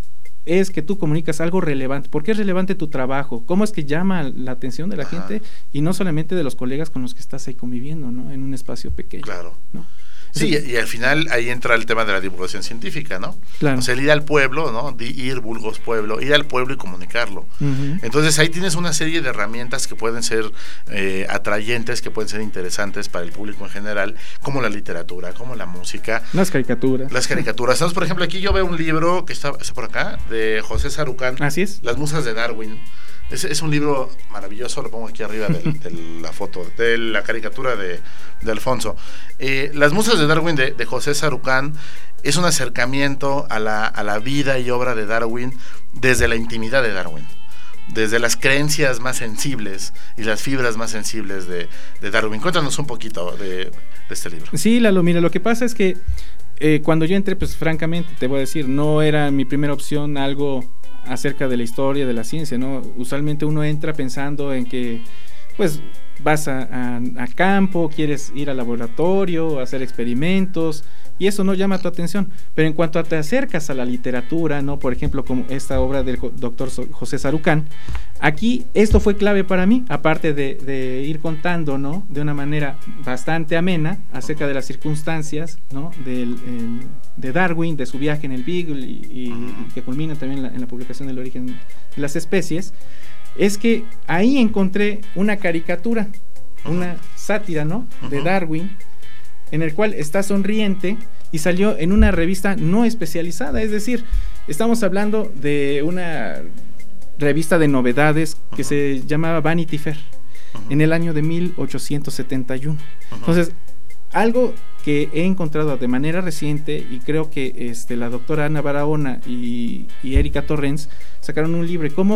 es que tú comunicas algo relevante. ¿Por qué es relevante tu trabajo? ¿Cómo es que llama la atención de la Ajá. gente? Y no solamente de los colegas con los que estás ahí conviviendo, ¿no? En un espacio pequeño. Claro. ¿no? Sí, y, y al final ahí entra el tema de la divulgación científica, ¿no? Claro. O sea, el ir al pueblo, ¿no? De ir, vulgos pueblo, ir al pueblo y comunicarlo. Uh-huh. Entonces ahí tienes una serie de herramientas que pueden ser eh, atrayentes, que pueden ser interesantes para el público en general, como la literatura, como la música. Las caricaturas. Las caricaturas. Entonces, por ejemplo, aquí yo veo un libro que está, está por acá, de José Sarucán. Así es. Las musas de Darwin. Es, es un libro maravilloso, lo pongo aquí arriba de, de la foto, de la caricatura de, de Alfonso. Eh, Las musas de Darwin de, de José Sarucán es un acercamiento a la, a la vida y obra de Darwin desde la intimidad de Darwin, desde las creencias más sensibles y las fibras más sensibles de, de Darwin. Cuéntanos un poquito de, de este libro. Sí, Lalo, mira, lo que pasa es que eh, cuando yo entré, pues francamente te voy a decir, no era mi primera opción algo acerca de la historia de la ciencia, ¿no? Usualmente uno entra pensando en que pues vas a, a, a campo, quieres ir al laboratorio, hacer experimentos, y eso no llama tu atención. Pero en cuanto te acercas a la literatura, ¿no? Por ejemplo, como esta obra del doctor José Sarucán, aquí esto fue clave para mí, aparte de, de ir contando, ¿no? De una manera bastante amena acerca de las circunstancias, ¿no? Del, el, de Darwin, de su viaje en el Beagle y, y, y que culmina también en la, en la publicación del origen de las especies. Es que ahí encontré una caricatura, uh-huh. una sátira, ¿no? Uh-huh. De Darwin, en el cual está sonriente y salió en una revista no especializada, es decir, estamos hablando de una revista de novedades que uh-huh. se llamaba Vanity Fair, uh-huh. en el año de mil ochocientos setenta y uno. Uh-huh. Entonces, algo que he encontrado de manera reciente, y creo que este, la doctora Ana Barahona y, y Erika Torrens sacaron un libro, ¿cómo...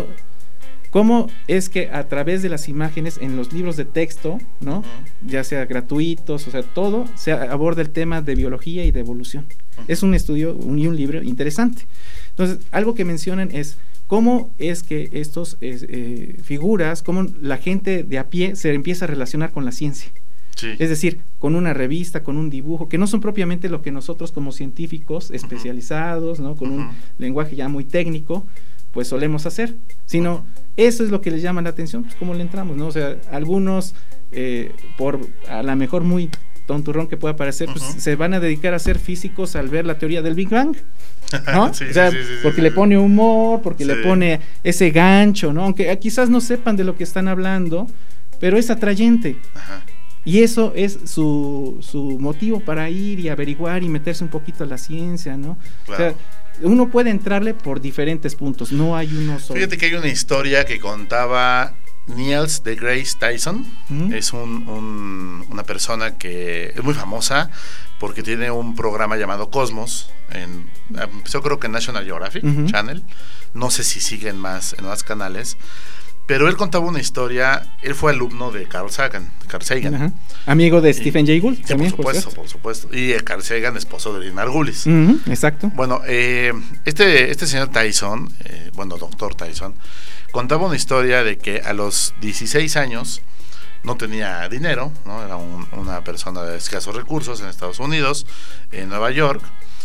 ¿Cómo es que a través de las imágenes en los libros de texto, ¿no? Uh-huh. ya sea gratuitos, o sea, todo, se aborda el tema de biología y de evolución? Uh-huh. Es un estudio un, y un libro interesante. Entonces, algo que mencionan es cómo es que estos eh, eh, figuras, cómo la gente de a pie se empieza a relacionar con la ciencia. Sí. Es decir, con una revista, con un dibujo, que no son propiamente lo que nosotros como científicos especializados, ¿no? Con uh-huh. un lenguaje ya muy técnico, pues solemos hacer, sino eso es lo que les llama la atención, pues cómo le entramos, ¿no? O sea, algunos, eh, por a lo mejor muy tonturrón que pueda parecer, uh-huh. pues se van a dedicar a ser físicos al ver la teoría del Big Bang, ¿no? sí, o sea, sí, sí, sí, porque sí, le pone humor, porque sí. le pone ese gancho, ¿no? Aunque quizás no sepan de lo que están hablando, pero es atrayente. Ajá. Y eso es su, su motivo para ir y averiguar y meterse un poquito a la ciencia, ¿no? Claro. O sea, uno puede entrarle por diferentes puntos, no hay uno solo. Fíjate que hay una historia que contaba Niels deGrasse Tyson. ¿Mm? Es un, un, una persona que es muy famosa porque tiene un programa llamado Cosmos, en, empezó creo que en National Geographic uh-huh. Channel, no sé si siguen más en más canales, pero él contaba una historia. Él fue alumno de Carl Sagan, Carl Sagan. Uh-huh. Amigo de y, Stephen Jay Gould, también, por supuesto, por, por supuesto. Y Carl Sagan, esposo de Lynn Margulis. Uh-huh, exacto. Bueno, eh, este, este señor Tyson, eh, bueno, doctor Tyson, contaba una historia de que a los dieciséis años no tenía dinero, ¿no? Era un, una persona de escasos recursos en Estados Unidos, en Nueva York.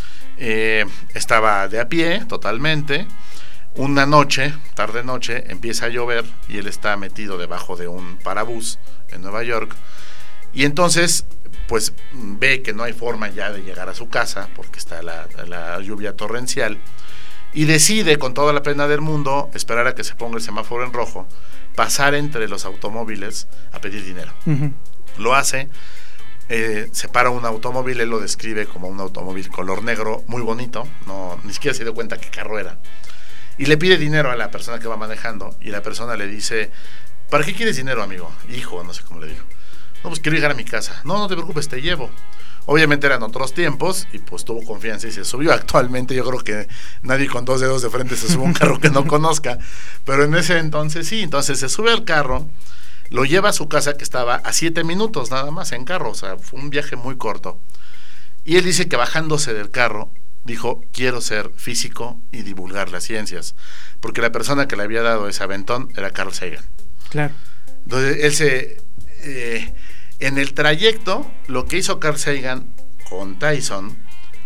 Eh, estaba de a pie totalmente. Una noche, tarde noche, empieza a llover y él está metido debajo de un parabús en Nueva York, y entonces pues ve que no hay forma ya de llegar a su casa porque está la, la lluvia torrencial, y decide con toda la pena del mundo esperar a que se ponga el semáforo en rojo, pasar entre los automóviles a pedir dinero. Uh-huh. Lo hace, eh, se para un automóvil, él lo describe como un automóvil color negro, muy bonito, no, ni siquiera se dio cuenta qué carro era. Y le pide dinero a la persona que va manejando, y la persona le dice: ¿para qué quieres dinero, amigo? Hijo, no sé cómo le dijo. No, pues quiero llegar a mi casa. No, no te preocupes, te llevo. Obviamente eran otros tiempos y pues tuvo confianza y se subió. Actualmente yo creo que nadie con dos dedos de frente se sube a un carro que no conozca, pero en ese entonces sí. Entonces se sube al carro, lo lleva a su casa, que estaba a siete minutos nada más en carro, o sea, fue un viaje muy corto. Y él dice que bajándose del carro dijo: quiero ser físico y divulgar las ciencias, porque la persona que le había dado ese aventón era Carl Sagan. Claro. Entonces él se eh, en el trayecto, lo que hizo Carl Sagan con Tyson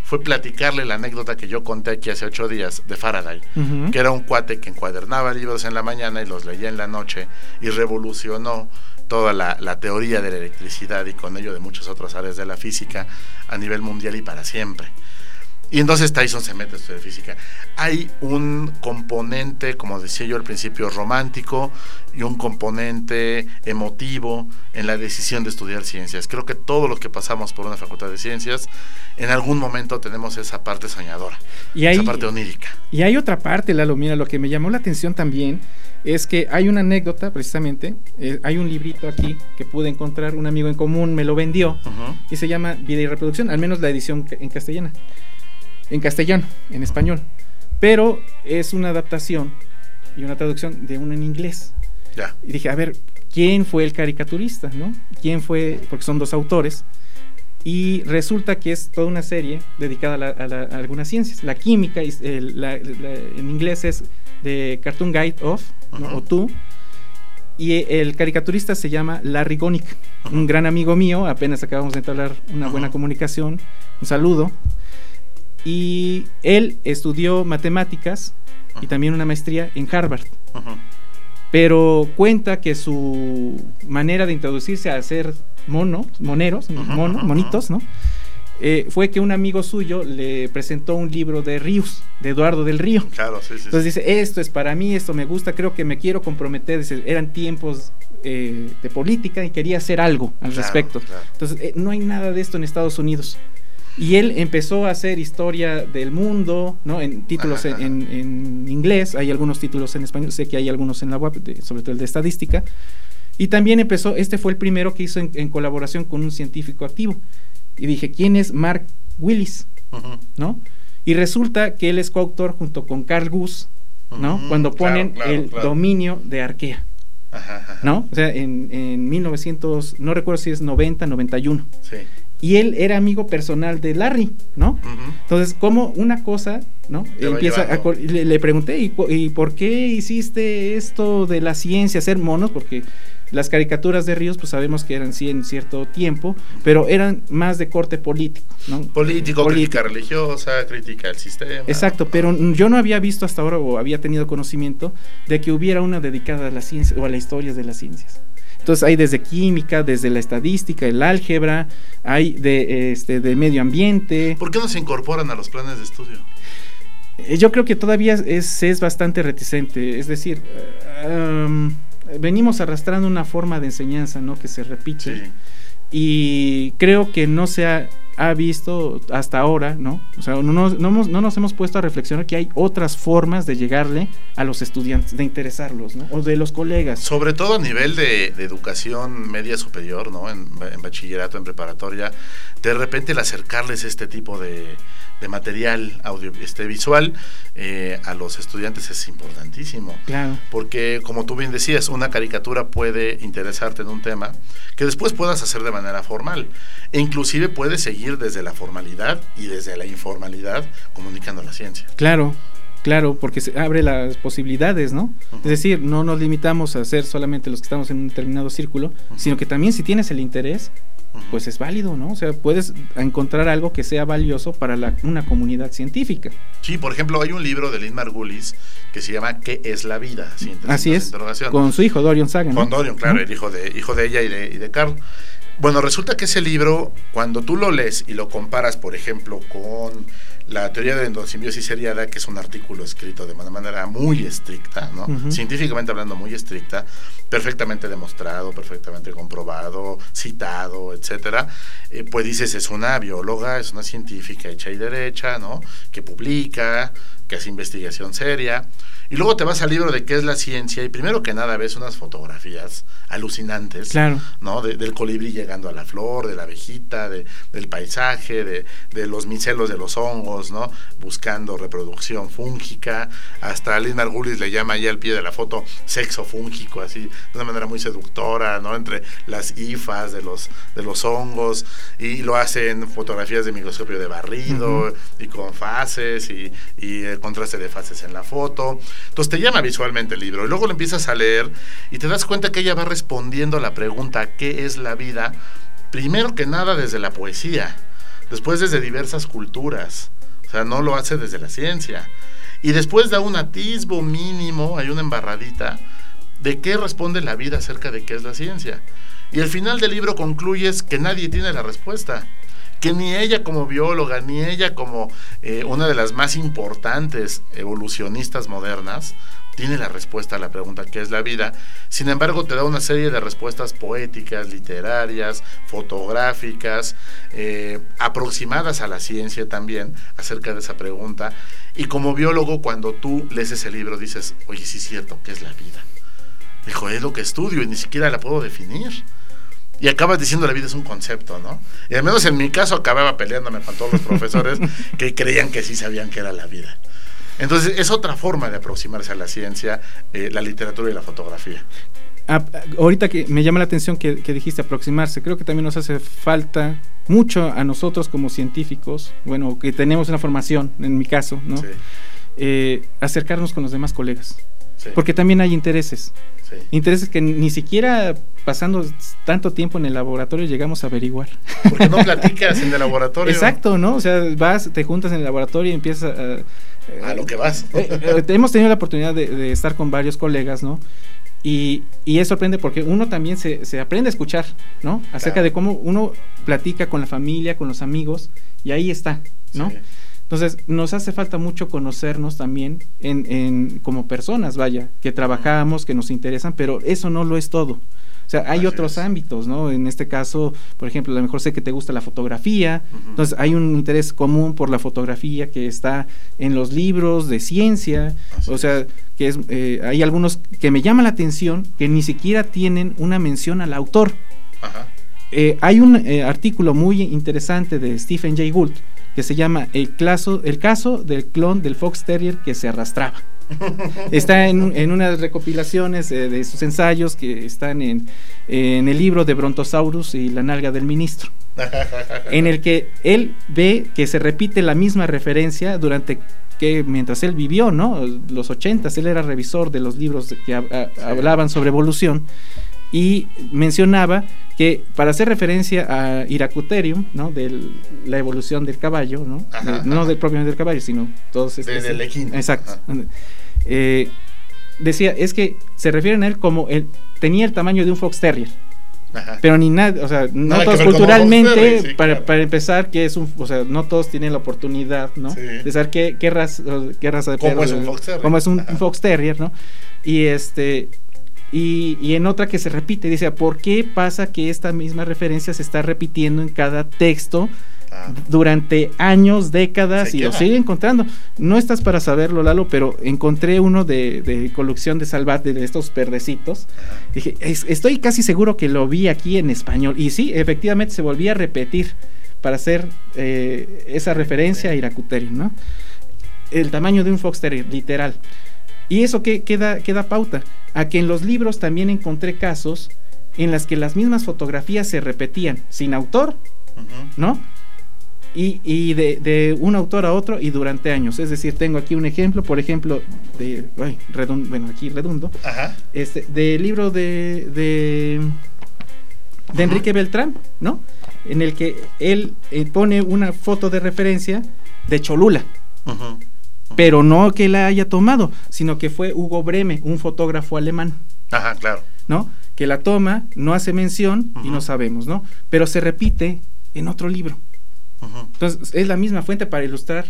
fue platicarle la anécdota que yo conté aquí hace ocho días de Faraday, uh-huh. que era un cuate que encuadernaba libros en la mañana y los leía en la noche y revolucionó toda la, la teoría de la electricidad y con ello de muchas otras áreas de la física a nivel mundial y para siempre. Y entonces Tyson se mete a estudiar física. Hay un componente, como decía yo al principio, romántico y un componente emotivo en la decisión de estudiar ciencias. Creo que todos los que pasamos por una facultad de ciencias, en algún momento tenemos esa parte soñadora, y hay, esa parte onírica. Y hay otra parte, Lalo, mira, lo que me llamó la atención también es que hay una anécdota, precisamente, eh, hay un librito aquí que pude encontrar, un amigo en común me lo vendió, uh-huh. y se llama Vida y Reproducción, al menos la edición en castellana. En castellano, en español, pero es una adaptación y una traducción de uno en inglés. Ya. Y dije, a ver, ¿quién fue el caricaturista, no? ¿Quién fue? Porque son dos autores, y resulta que es toda una serie dedicada a, la, a, la, a algunas ciencias. La química, el, la, la, en inglés es The Cartoon Guide of, uh-huh. ¿no? o tú, y el caricaturista se llama Larry Gonick, uh-huh. un gran amigo mío, apenas acabamos de entablar una uh-huh. buena comunicación, un saludo. Y él estudió matemáticas uh-huh. y también una maestría en Harvard. Uh-huh. Pero cuenta que su manera de introducirse a hacer monos, moneros, uh-huh. mono, monitos, ¿no? Eh, fue que un amigo suyo le presentó un libro de Ríos, de Eduardo del Río. Claro, sí, sí. Entonces sí. dice, esto es para mí, esto me gusta, creo que me quiero comprometer. Dice, eran tiempos eh, de política y quería hacer algo al claro, respecto. Claro. Entonces, eh, no hay nada de esto en Estados Unidos. Y él empezó a hacer historia del mundo, ¿no? En títulos en, en, en inglés, hay algunos títulos en español, sé que hay algunos en la web, de, sobre todo el de estadística. Y también empezó, este fue el primero que hizo en, en colaboración con un científico activo. Y dije, ¿quién es Mark Willis? Uh-huh. ¿No? Y resulta que él es coautor junto con Carl Guss, ¿no? Uh-huh. Cuando ponen claro, claro, el claro. dominio de Arquea. Ajá, ajá. ¿No? O sea, en, en mil novecientos, no recuerdo si es noventa, noventa y uno. Sí. Y él era amigo personal de Larry, ¿no? Uh-huh. Entonces, como una cosa, ¿no? Te empieza a, le, le pregunté, ¿y, ¿y por qué hiciste esto de la ciencia, hacer monos? Porque las caricaturas de Ríos, pues sabemos que eran sí en cierto tiempo, pero eran más de corte político, ¿no? Político, político. Crítica religiosa, crítica al sistema. Exacto, pero yo no había visto hasta ahora, o había tenido conocimiento, de que hubiera una dedicada a las ciencias, o a la historia de las ciencias. Entonces hay desde química, desde la estadística, el álgebra, hay de este de medio ambiente. ¿Por qué no se incorporan a los planes de estudio? Eh, yo creo que todavía es, es bastante reticente, es decir, um, venimos arrastrando una forma de enseñanza, ¿no? Que se repite, sí. Y creo que no se ha, ha visto hasta ahora, ¿no? O sea, no nos, no, hemos, no nos hemos puesto a reflexionar que hay otras formas de llegarle a los estudiantes, de interesarlos, ¿no? O de los colegas. Sobre todo a nivel de, de educación media superior, ¿no? En, en bachillerato, en preparatoria, de repente el acercarles este tipo de, de material audio, este, visual eh, a los estudiantes es importantísimo. Claro. Porque, como tú bien decías, una caricatura puede interesarte en un tema que después puedas hacer de manera formal. E inclusive puedes seguir desde la formalidad y desde la informalidad comunicando la ciencia. Claro, claro, porque se abre las posibilidades, ¿no? Uh-huh. Es decir, no nos limitamos a ser solamente los que estamos en un determinado círculo, uh-huh. sino que también si tienes el interés, uh-huh. pues es válido, ¿no? O sea, puedes encontrar algo que sea valioso para la, una comunidad científica. Sí, por ejemplo, hay un libro de Lynn Margulis que se llama ¿Qué es la vida? Sí, así es, con su hijo Dorian Sagan, ¿no? Con Dorian, claro, uh-huh. el hijo de, hijo de ella y de, y de Carl. Bueno, resulta que ese libro, cuando tú lo lees y lo comparas, por ejemplo, con la teoría de endosimbiosis seriada, que es un artículo escrito de una manera muy estricta, ¿no? Uh-huh. Científicamente hablando, muy estricta, perfectamente demostrado, perfectamente comprobado, citado, etcétera, eh, pues dices, es una bióloga, es una científica hecha y derecha, ¿no? Que publica, que hace investigación seria. Y luego te vas al libro de qué es la ciencia y primero que nada ves unas fotografías alucinantes, claro. ¿no? De, del colibrí llegando a la flor, de la abejita, de, del paisaje, de, de los micelos de los hongos, ¿no? Buscando reproducción fúngica. Hasta Lynn Margulis le llama ya al pie de la foto sexo fúngico, así, de una manera muy seductora, ¿no? Entre las hifas de los, de los hongos, y lo hacen fotografías de microscopio de barrido, uh-huh. y con fases y, y el contraste de fases en la foto. Entonces te llama visualmente el libro y luego lo empiezas a leer y te das cuenta que ella va respondiendo a la pregunta ¿qué es la vida? Primero que nada desde la poesía, después desde diversas culturas, o sea, no lo hace desde la ciencia. Y después da un atisbo mínimo, hay una embarradita, de qué responde la vida acerca de qué es la ciencia. Y el final del libro concluyes que nadie tiene la respuesta, que ni ella como bióloga, ni ella como eh, una de las más importantes evolucionistas modernas, tiene la respuesta a la pregunta ¿qué es la vida? Sin embargo, te da una serie de respuestas poéticas, literarias, fotográficas, eh, aproximadas a la ciencia también, acerca de esa pregunta. Y como biólogo, cuando tú lees ese libro, dices, oye, sí es cierto, ¿qué es la vida? Dijo, es lo que estudio y ni siquiera la puedo definir. Y acabas diciendo la vida es un concepto, ¿no? Y al menos en mi caso acababa peleándome con todos los profesores que creían que sí sabían qué era la vida. Entonces es otra forma de aproximarse a la ciencia, eh, la literatura y la fotografía. Ah, ahorita que me llama la atención que, que dijiste aproximarse, creo que también nos hace falta mucho a nosotros como científicos, bueno, que tenemos una formación, en mi caso, ¿no? Sí. Eh, acercarnos con los demás colegas, sí. Porque también hay intereses, sí. Intereses que ni siquiera pasando tanto tiempo en el laboratorio llegamos a averiguar. Porque no platicas en el laboratorio. Exacto, ¿no? O sea, vas, te juntas en el laboratorio y empiezas a... a lo que vas. Eh, eh, hemos tenido la oportunidad de, de estar con varios colegas, ¿no? Y, y es sorprendente porque uno también se, se aprende a escuchar, ¿no? Acerca claro. de cómo uno platica con la familia, con los amigos, y ahí está, ¿no? Sí. Entonces, nos hace falta mucho conocernos también en, en como personas, vaya, que trabajamos, que nos interesan, pero eso no lo es todo. O sea, hay Así otros es. ámbitos, ¿no? En este caso, por ejemplo, a lo mejor sé que te gusta la fotografía, uh-huh. Entonces hay un interés común por la fotografía que está en los libros de ciencia, Así o sea, que es eh, hay algunos que me llaman la atención que ni siquiera tienen una mención al autor. Ajá. Eh, hay un eh, artículo muy interesante de Stephen Jay Gould que se llama el, claso, el caso del clon del Fox Terrier que se arrastraba. Está en, en unas recopilaciones eh, de sus ensayos que están en, en el libro de Brontosaurus y la nalga del ministro, en el que él ve que se repite la misma referencia durante que mientras él vivió, ¿no? Los ochentas, él era revisor de los libros que a, a, hablaban sobre evolución y mencionaba que para hacer referencia a Iracuterium, ¿no? De la evolución del caballo, ¿no? Ajá, de, no ajá. del propiamente del caballo, sino todos estos. Del equino. Exacto. Eh, decía, es que se refieren a él como él tenía el tamaño de un Fox Terrier. Ajá. Pero ni nada, o sea, no, no todos culturalmente, Terrier, sí, para, claro. para empezar, que es un, o sea, no todos tienen la oportunidad, ¿no? Sí. De saber qué, qué raza, qué raza de perro. ¿Cómo es un Fox Terrier? Cómo es un Ajá. Fox Terrier, ¿no? Y este Y, y en otra que se repite, dice, ¿por qué pasa que esta misma referencia se está repitiendo en cada texto ah. durante años, décadas y queda. Lo sigue encontrando? No estás para saberlo, Lalo, pero encontré uno de, de colección de Salvat, de estos perdecitos. Ah. Dije, es, estoy casi seguro que lo vi aquí en español. Y sí, efectivamente se volvía a repetir para hacer eh, esa referencia sí. a Iracuterium, ¿no? El tamaño de un Fox Terrier, literal. Y eso que queda, queda pauta a que en los libros también encontré casos en las que las mismas fotografías se repetían sin autor, uh-huh. ¿no? Y, y de, de un autor a otro y durante años. Es decir, tengo aquí un ejemplo, por ejemplo, de, ay, redundo, bueno, aquí redundo, uh-huh. este, del libro de, de, de uh-huh. Enrique Beltrán, ¿no? En el que él eh, pone una foto de referencia de Cholula. Uh-huh. Pero no que la haya tomado, sino que fue Hugo Breme, un fotógrafo alemán. Ajá, claro. ¿No? Que la toma, no hace mención uh-huh. y no sabemos, ¿no? Pero se repite en otro libro. Uh-huh. Entonces, es la misma fuente para ilustrar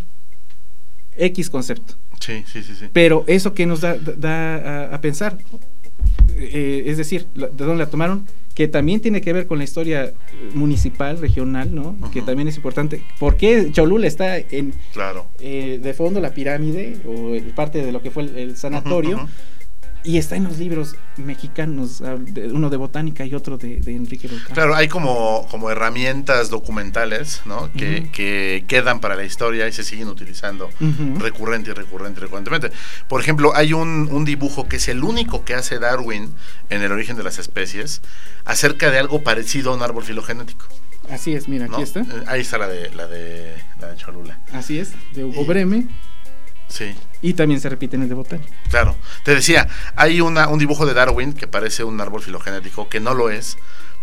X concepto. Sí, sí, sí, sí. Pero eso que nos da, da a, a pensar, eh, es decir, ¿de dónde la tomaron? Que también tiene que ver con la historia municipal, regional, ¿no? Uh-huh. Que también es importante. ¿Por qué Cholula está en claro. eh, de fondo la pirámide o el, parte de lo que fue el, el sanatorio? Uh-huh, uh-huh. Y está en los libros mexicanos, uno de botánica y otro de, de Enrique Beltrán. Claro, hay como, como herramientas documentales, ¿no? Que, uh-huh. que quedan para la historia y se siguen utilizando uh-huh. recurrente y recurrente, recurrentemente. Por ejemplo, hay un, un dibujo que es el único que hace Darwin en El origen de las especies, acerca de algo parecido a un árbol filogenético. Así es, mira, ¿no? Aquí está. Ahí está la de, la de, la de Cholula. Así es, de Hugo y, Breme. Sí. Y también se repite en el de botánica. Claro. Te decía, hay una, un dibujo de Darwin que parece un árbol filogenético, que no lo es,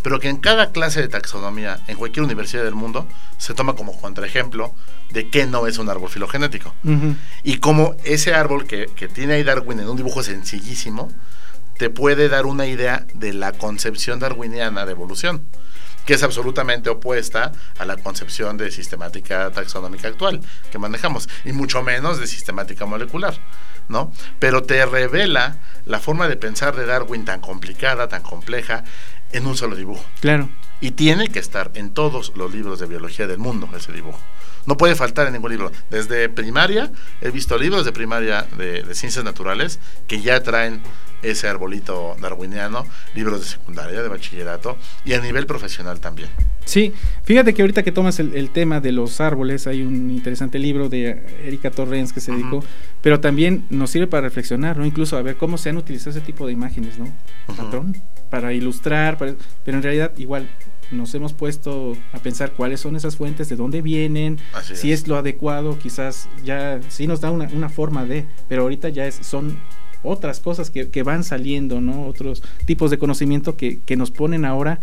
pero que en cada clase de taxonomía, en cualquier universidad del mundo, se toma como contraejemplo de qué no es un árbol filogenético. Uh-huh. Y como ese árbol que, que tiene ahí Darwin en un dibujo sencillísimo, te puede dar una idea de la concepción darwiniana de evolución, que es absolutamente opuesta a la concepción de sistemática taxonómica actual que manejamos, y mucho menos de sistemática molecular, ¿no? Pero te revela la forma de pensar de Darwin tan complicada, tan compleja, en un solo dibujo. Claro. Y tiene que estar en todos los libros de biología del mundo ese dibujo. No puede faltar en ningún libro. Desde primaria, he visto libros de primaria de, de ciencias naturales que ya traen ese arbolito darwiniano, libros de secundaria, de bachillerato, y a nivel profesional también. Sí, fíjate que ahorita que tomas el, el tema de los árboles, hay un interesante libro de Erika Torrens que se dedicó, uh-huh. pero también nos sirve para reflexionar, ¿no? Incluso a ver cómo se han utilizado ese tipo de imágenes, ¿no? Uh-huh. Patrón, para ilustrar, para, pero en realidad igual nos hemos puesto a pensar cuáles son esas fuentes, de dónde vienen, Así si es. es lo adecuado, quizás ya sí nos da una, una forma de, pero ahorita ya es, son otras cosas que, que van saliendo, ¿no? Otros tipos de conocimiento que, que nos ponen ahora,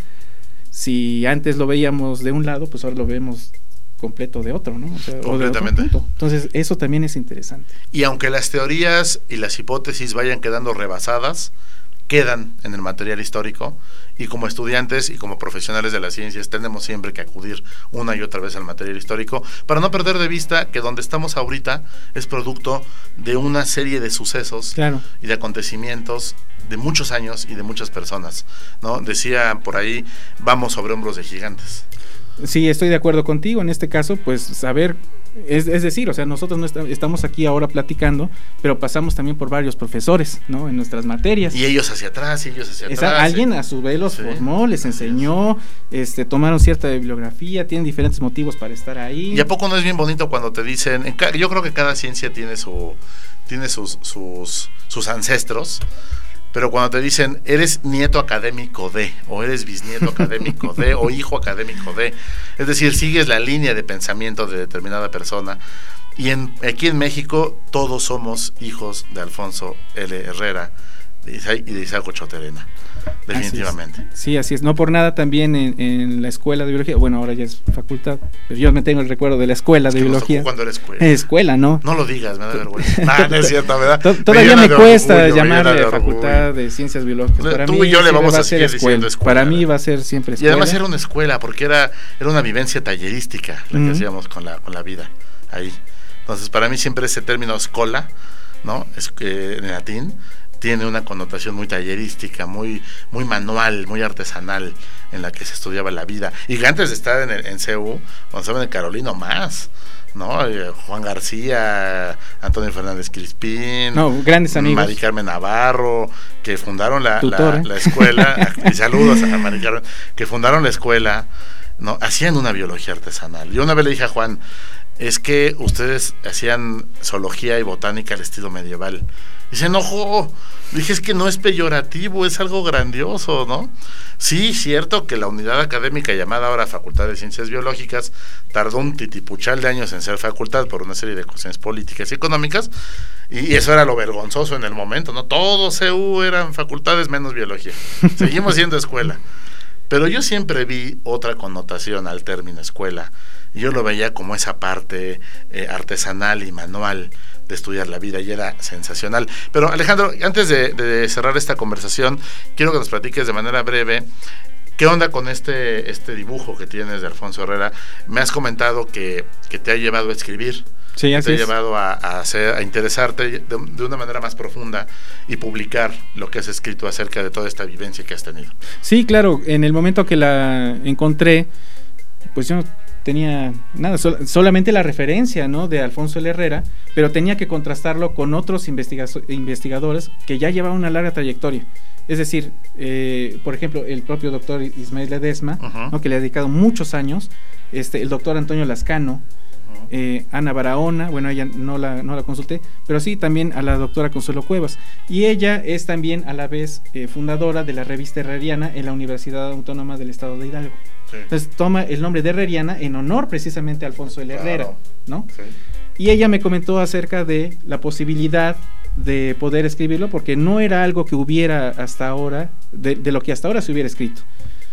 si antes lo veíamos de un lado, pues ahora lo vemos completo de otro, ¿no? O sea, completamente. O de otro punto. Entonces, eso también es interesante. Y aunque las teorías y las hipótesis vayan quedando rebasadas, quedan en el material histórico, y como estudiantes y como profesionales de las ciencias tenemos siempre que acudir una y otra vez al material histórico para no perder de vista que donde estamos ahorita es producto de una serie de sucesos, claro, y de acontecimientos de muchos años y de muchas personas, ¿no? Decía por ahí, vamos sobre hombros de gigantes. Sí, estoy de acuerdo contigo. En este caso, pues saber, es, es decir, o sea, nosotros no está, estamos aquí ahora platicando, pero pasamos también por varios profesores, ¿no? En nuestras materias. Y ellos hacia atrás, y ellos hacia Esa, atrás. Alguien a su vez los sí. formó, les enseñó, este, tomaron cierta bibliografía, tienen diferentes motivos para estar ahí. ¿Y a poco no es bien bonito cuando te dicen, en ca- yo creo que cada ciencia tiene su, tiene sus, sus, sus ancestros? Pero cuando te dicen, eres nieto académico de, o eres bisnieto académico de, o hijo académico de, es decir, sigues la línea de pensamiento de determinada persona. Y en, aquí en México todos somos hijos de Alfonso L. Herrera de Isaac, y de Isaac Ochoa-Terena, definitivamente. Así sí, así es. No por nada también en, en la escuela de biología, bueno, ahora ya es facultad, pero yo me tengo el recuerdo de la escuela es de biología. Cuando era escuela. Escuela, ¿no? No lo digas, me da vergüenza. Ah, no es cierto, ¿verdad? Todavía me, me cuesta orgullo, llamarle a facultad de ciencias biológicas. Para Tú mí y yo le vamos va a seguir escuela. diciendo escuela. Para mí va a ser siempre escuela. Y además era una escuela, porque era, era una vivencia tallerística la uh-huh. que hacíamos con la, con la vida ahí. Entonces, para mí siempre ese término escola, ¿no? Es que en latín tiene una connotación muy tallerística, muy muy manual, muy artesanal, en la que se estudiaba la vida. Y que antes de estar en, el, en C U, cuando estaba en el Carolino, más, ¿no? Eh, Juan García, Antonio Fernández Crispín, no, grandes amigos. Mari Carmen Navarro, que fundaron la, Tutor, la, ¿eh? la escuela, y saludos a Mari Carmen, que fundaron la escuela, ¿no? Hacían una biología artesanal. Yo una vez le dije a Juan, es que ustedes hacían zoología y botánica al estilo medieval. Y se enojó. Dije, es que no es peyorativo, es algo grandioso, ¿no? Sí, cierto que la unidad académica llamada ahora Facultad de Ciencias Biológicas tardó un titipuchal de años en ser facultad por una serie de cuestiones políticas y económicas, y eso era lo vergonzoso en el momento, ¿no? Todos C U eran facultades menos biología. Seguimos siendo escuela. Pero yo siempre vi otra connotación al término escuela. Yo lo veía como esa parte eh, artesanal y manual de estudiar la vida, y era sensacional. Pero Alejandro, antes de, de cerrar esta conversación, quiero que nos platiques de manera breve qué onda con este, este dibujo que tienes de Alfonso Herrera. Me has comentado que, que te ha llevado a escribir. Sí, así te ha es. llevado a, a, hacer, a interesarte de, de una manera más profunda y publicar lo que has escrito acerca de toda esta vivencia que has tenido. Sí, claro, en el momento que la encontré, pues yo no tenía nada, sol, solamente la referencia, ¿no?, de Alfonso L. Herrera, pero tenía que contrastarlo con otros investiga- investigadores que ya llevaban una larga trayectoria. Es decir, eh, por ejemplo, el propio doctor Ismael Ledesma, uh-huh. ¿no?, que le ha dedicado muchos años, este, el doctor Antonio Lascano, Eh, Ana Barahona, bueno, ella no la, no la consulté, pero sí también a la doctora Consuelo Cuevas, y ella es también a la vez eh, fundadora de la revista Herreriana en la Universidad Autónoma del Estado de Hidalgo. Sí. Entonces toma el nombre de Herreriana en honor precisamente a Alfonso L. Herrera, claro. ¿no? Sí. Y ella me comentó acerca de la posibilidad de poder escribirlo, porque no era algo que hubiera hasta ahora, de, de lo que hasta ahora se hubiera escrito.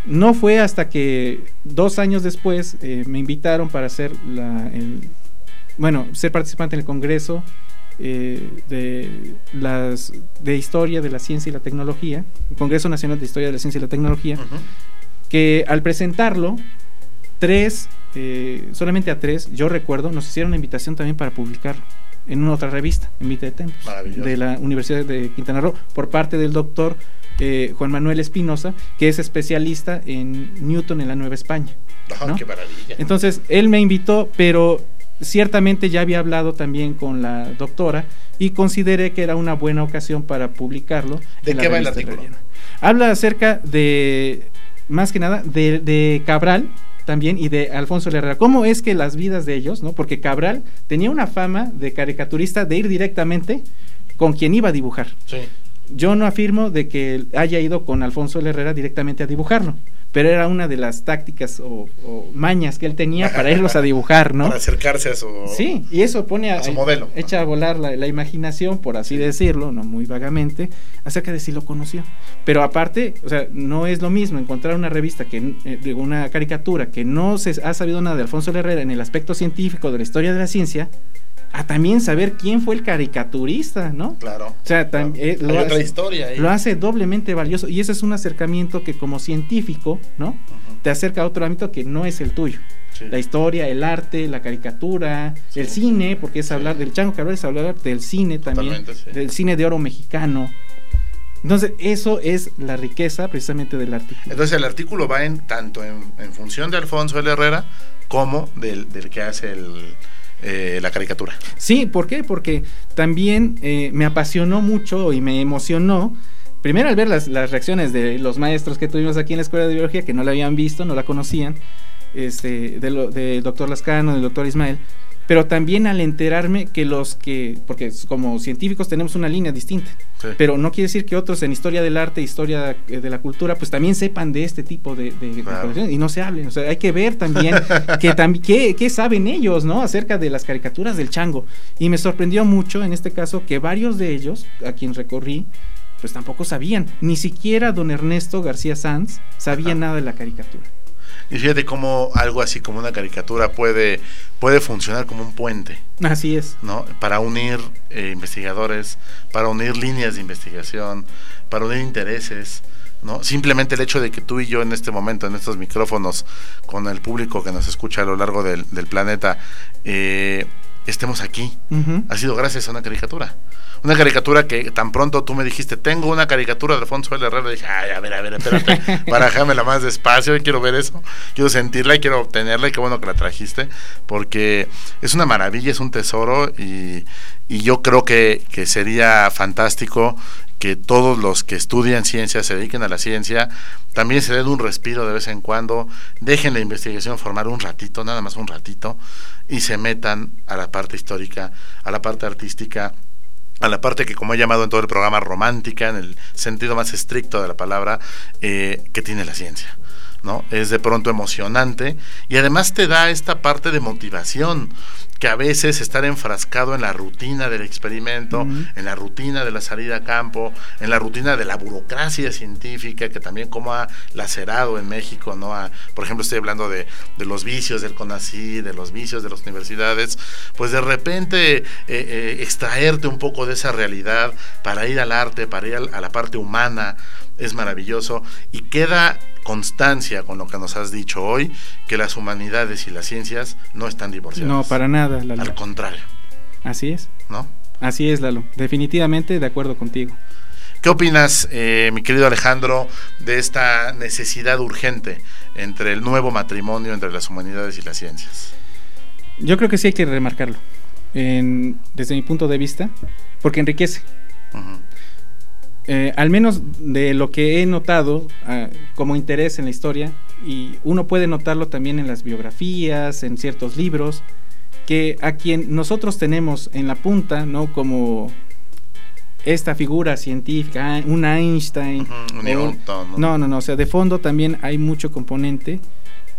No fue hasta que dos años después eh, me invitaron para hacer la, el, bueno, ser participante en el Congreso eh, de, las, de Historia de la Ciencia y la Tecnología, el Congreso Nacional de Historia de la Ciencia y la Tecnología, uh-huh. que al presentarlo, tres, eh, solamente a tres, yo recuerdo, nos hicieron una invitación también para publicarlo en una otra revista, en Vita de Tempos, de la Universidad de Quintana Roo, por parte del doctor eh, Juan Manuel Espinosa, que es especialista en Newton en la Nueva España. Oh, ¿no? ¡Qué maravilla! Entonces, él me invitó, pero ciertamente ya había hablado también con la doctora y consideré que era una buena ocasión para publicarlo. ¿De qué va el artículo? Relleno. Habla acerca de, más que nada, de, de Cabral también y de Alfonso Herrera. ¿Cómo es que las vidas de ellos, no? Porque Cabral tenía una fama de caricaturista de ir directamente con quien iba a dibujar. Sí. Yo no afirmo de que haya ido con Alfonso Herrera directamente a dibujarlo, pero era una de las tácticas o, o mañas que él tenía para irlos a dibujar, ¿no? Para acercarse a su... Sí, y eso pone a, a su modelo. Echa a volar la, la imaginación, por así sí. decirlo, no muy vagamente, acerca de si lo conoció. Pero aparte, o sea, no es lo mismo encontrar una revista, que eh, de una caricatura, que no se ha sabido nada de Alfonso Herrera en el aspecto científico de la historia de la ciencia, a también saber quién fue el caricaturista, ¿no? Claro. O sea, claro. Tam, eh, lo, Hay hace, otra historia ahí. Lo hace doblemente valioso, y ese es un acercamiento que como científico, ¿no? Uh-huh. Te acerca a otro ámbito que no es el tuyo. Sí. La historia, el arte, la caricatura, sí. el cine, porque es hablar sí. del Chango Cabral, es hablar del cine también, sí. del cine de oro mexicano. Entonces, eso es la riqueza precisamente del artículo. Entonces, el artículo va en tanto en, en función de Alfonso L. Herrera como del, del que hace el... Eh, la caricatura. Sí, ¿por qué? Porque también eh, me apasionó mucho y me emocionó, primero al ver las, las reacciones de los maestros que tuvimos aquí en la Escuela de Biología, que no la habían visto, no la conocían, este, del de doctor Lascano, del doctor Ismael, pero también al enterarme que los que, porque como científicos tenemos una línea distinta, sí. pero no quiere decir que otros en historia del arte, historia de la cultura, pues también sepan de este tipo de, de, claro. de y no se hablen. O sea, hay que ver también que también qué, qué saben ellos, ¿no? Acerca de las caricaturas del Chango. Y me sorprendió mucho en este caso que varios de ellos, a quien recorrí, pues tampoco sabían, ni siquiera don Ernesto García Sanz sabía Ajá. nada de la caricatura. Y fíjate cómo algo así como una caricatura puede, puede funcionar como un puente. Así es. ¿No? Para unir eh, investigadores, para unir líneas de investigación, para unir intereses, ¿no? Simplemente el hecho de que tú y yo en este momento, en estos micrófonos, con el público que nos escucha a lo largo del, del planeta, eh, estemos aquí, uh-huh. ha sido gracias a una caricatura. Una caricatura que tan pronto tú me dijiste, tengo una caricatura de Alfonso L. Herrera, dije, ay, a ver, a ver, espérate, barájamela más despacio, quiero ver eso, quiero sentirla y quiero obtenerla, y qué bueno que la trajiste, porque es una maravilla, es un tesoro, y, y yo creo que, que sería fantástico que todos los que estudian ciencia, se dediquen a la ciencia, también se den un respiro de vez en cuando, dejen la investigación formar un ratito, nada más un ratito, y se metan a la parte histórica, a la parte artística, a la parte que, como he llamado en todo el programa, romántica, en el sentido más estricto de la palabra, eh, que tiene la ciencia, ¿no? Es de pronto emocionante y además te da esta parte de motivación, que a veces estar enfrascado en la rutina del experimento, uh-huh. en la rutina de la salida a campo, en la rutina de la burocracia científica, que también como ha lacerado en México, ¿no? A, por ejemplo, estoy hablando de, de los vicios del CONACYT, de los vicios de las universidades, pues de repente eh, eh, extraerte un poco de esa realidad para ir al arte, para ir a la parte humana, es maravilloso, y queda constancia con lo que nos has dicho hoy, que las humanidades y las ciencias no están divorciadas. No, para nada, Lalo. Al contrario. Así es. ¿No? Así es, Lalo. Definitivamente de acuerdo contigo. ¿Qué opinas, eh, mi querido Alejandro, de esta necesidad urgente entre el nuevo matrimonio entre las humanidades y las ciencias? Yo creo que sí hay que remarcarlo, en, desde mi punto de vista, porque enriquece. Uh-huh. Eh, al menos de lo que he notado uh, como interés en la historia, y uno puede notarlo también en las biografías, en ciertos libros, que a quien nosotros tenemos en la punta, ¿no? Como esta figura científica, un Einstein, uh-huh, un Newton, ¿no? no, no, no, o sea, de fondo también hay mucho componente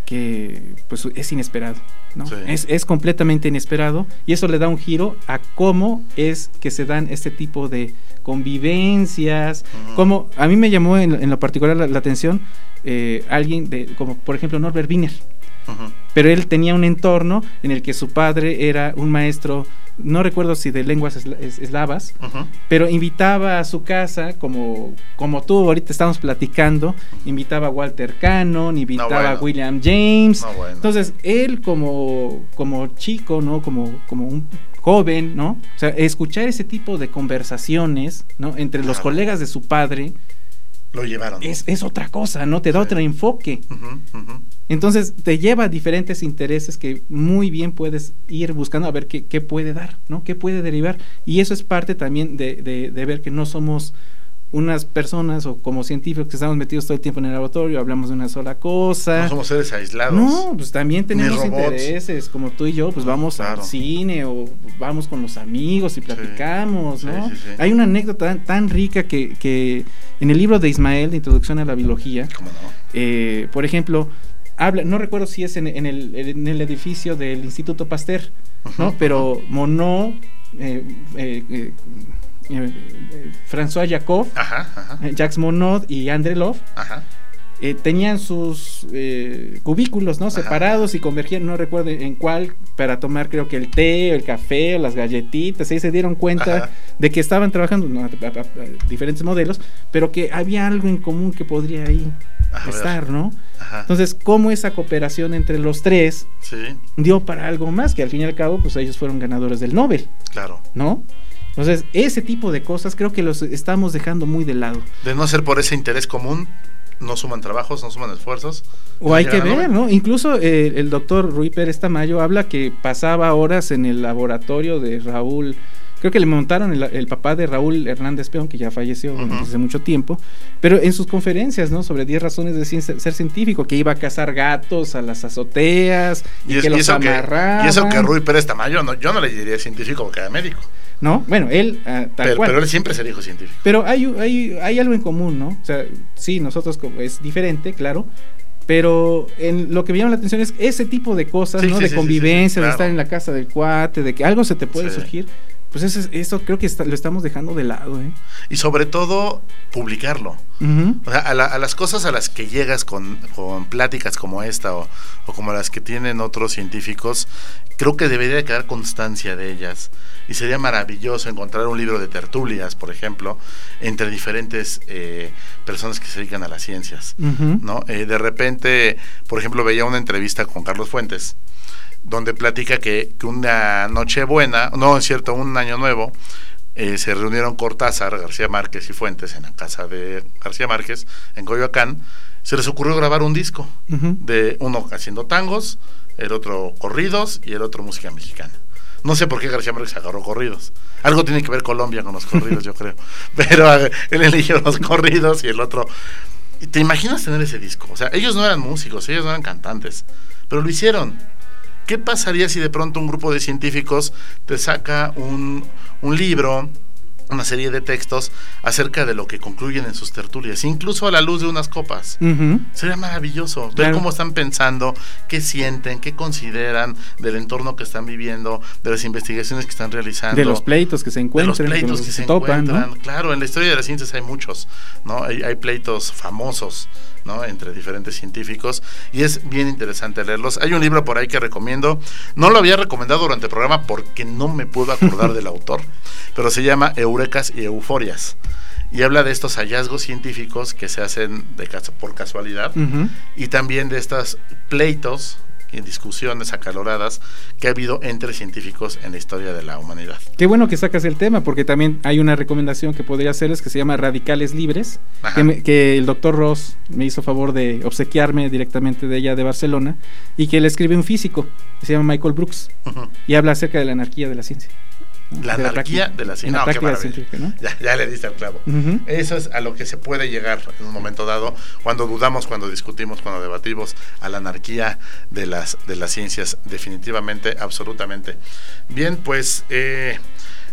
que pues es inesperado, ¿no? Sí. Es, es completamente inesperado, y eso le da un giro a cómo es que se dan este tipo de convivencias. Uh-huh. Como a mí me llamó en, en lo particular la, la atención eh, alguien de, como por ejemplo Norbert Wiener. Uh-huh. Pero él tenía un entorno en el que su padre era un maestro, no recuerdo si de lenguas esla- es, eslavas, uh-huh. pero invitaba a su casa, como, como tú ahorita estamos platicando, uh-huh. invitaba a Walter Cannon, invitaba no, bueno. a William James. No, bueno. Entonces, él como, como chico, ¿no? Como, como un joven, ¿no? O sea, escuchar ese tipo de conversaciones, ¿no? Entre claro. los colegas de su padre, lo llevaron. Es, es otra cosa, ¿no? Te da sí. otro enfoque. Uh-huh, uh-huh. Entonces te lleva a diferentes intereses que muy bien puedes ir buscando a ver qué, qué puede dar, ¿no? Qué puede derivar. Y eso es parte también de, de, de ver que no somos unas personas o como científicos que estamos metidos todo el tiempo en el laboratorio, hablamos de una sola cosa. No somos seres aislados. No, pues también tenemos intereses, como tú y yo, pues vamos claro. al cine o vamos con los amigos y platicamos, sí, ¿no? Sí, sí, sí. Hay una anécdota tan, tan rica que, que en el libro de Ismael, de Introducción a la Biología, ¿cómo no? eh, por ejemplo, habla, no recuerdo si es en, en, el, en el edificio del Instituto Pasteur, ¿no? Uh-huh, pero uh-huh. Monod, eh, eh, eh, Eh, eh, François Jacob, ajá, ajá. Eh, Jacques Monod y André Love ajá. Eh, tenían sus eh, cubículos, ¿no? separados y convergían, no recuerdo en cuál, para tomar creo que el té, el café, las galletitas, y se dieron cuenta ajá. de que estaban trabajando no, a, a, a, diferentes modelos, pero que había algo en común que podría ahí a estar, ver. ¿no? Ajá. Entonces, cómo esa cooperación entre los tres sí. dio para algo más, que al fin y al cabo, pues ellos fueron ganadores del Nobel. Claro. ¿No? Entonces, ese tipo de cosas creo que los estamos dejando muy de lado. De no ser por ese interés común, no suman trabajos, no suman esfuerzos. O hay que ver, ¿no? Incluso eh, el doctor Rui Pérez Tamayo habla que pasaba horas en el laboratorio de Raúl, creo que le montaron el, el papá de Raúl Hernández Peón, que ya falleció uh-huh. hace mucho tiempo, pero en sus conferencias, ¿no? Sobre diez razones de cien, ser científico, que iba a cazar gatos a las azoteas y, y es, que los amarraba. Y eso que Rui Pérez Tamayo, no, yo no le diría científico porque era médico. ¿No? Bueno, él uh, tal pero, cual. Pero él siempre se dijo científico. Pero hay, hay, hay algo en común, ¿no? O sea, sí, nosotros es diferente, claro, pero en lo que me llama la atención es ese tipo de cosas, sí, ¿no? Sí, de sí, convivencia, sí, sí, sí, claro. de estar en la casa del cuate, de que algo se te puede sí. surgir. Pues eso, eso creo que está, lo estamos dejando de lado, ¿eh? Y sobre todo, publicarlo. Uh-huh. O sea, a, la, a las cosas a las que llegas con, con pláticas como esta o, o como las que tienen otros científicos, creo que debería quedar constancia de ellas. Y sería maravilloso encontrar un libro de tertulias, por ejemplo, entre diferentes eh, personas que se dedican a las ciencias, uh-huh. ¿no? Eh, de repente, por ejemplo, veía una entrevista con Carlos Fuentes, donde platica que, que una Nochebuena, no es cierto, un Año Nuevo, eh, se reunieron Cortázar, García Márquez y Fuentes en la casa de García Márquez, en Coyoacán. Se les ocurrió grabar un disco, uh-huh. de uno haciendo tangos, el otro corridos y el otro música mexicana. No sé por qué García Márquez agarró corridos. Algo tiene que ver Colombia con los corridos, yo creo. Pero él eligió los corridos y el otro... ¿Te imaginas tener ese disco? O sea, ellos no eran músicos, ellos no eran cantantes, pero lo hicieron. ¿Qué pasaría si de pronto un grupo de científicos te saca un, un libro, una serie de textos acerca de lo que concluyen en sus tertulias, incluso a la luz de unas copas? Uh-huh. Sería maravilloso ver claro. cómo están pensando, qué sienten, qué consideran del entorno que están viviendo, de las investigaciones que están realizando, de los pleitos que se encuentran, de los pleitos que, que se, se topan, encuentran. ¿No? Claro, en la historia de las ciencias hay muchos, ¿no? Hay, hay pleitos famosos, ¿no? Entre diferentes científicos, y es bien interesante leerlos. Hay un libro por ahí que recomiendo, no lo había recomendado durante el programa porque no me puedo acordar del autor, pero se llama Eurecas y Euforias, y habla de estos hallazgos científicos que se hacen de, por casualidad, uh-huh. y también de estos pleitos y discusiones acaloradas que ha habido entre científicos en la historia de la humanidad. Qué bueno que sacas el tema, porque también hay una recomendación que podría hacerles que se llama Radicales Libres, que, me, que el doctor Ross me hizo favor de obsequiarme directamente de ella de Barcelona, y que le escribe un físico que se llama Michael Brooks, uh-huh. y habla acerca de la anarquía de la ciencia. La de anarquía la de la ciencia, no, qué maravilla, ¿no? ya, ya le diste el clavo. Uh-huh. Eso es a lo que se puede llegar en un momento dado, cuando dudamos, cuando discutimos, cuando debatimos, a la anarquía de las, de las ciencias, definitivamente, absolutamente. Bien, pues eh,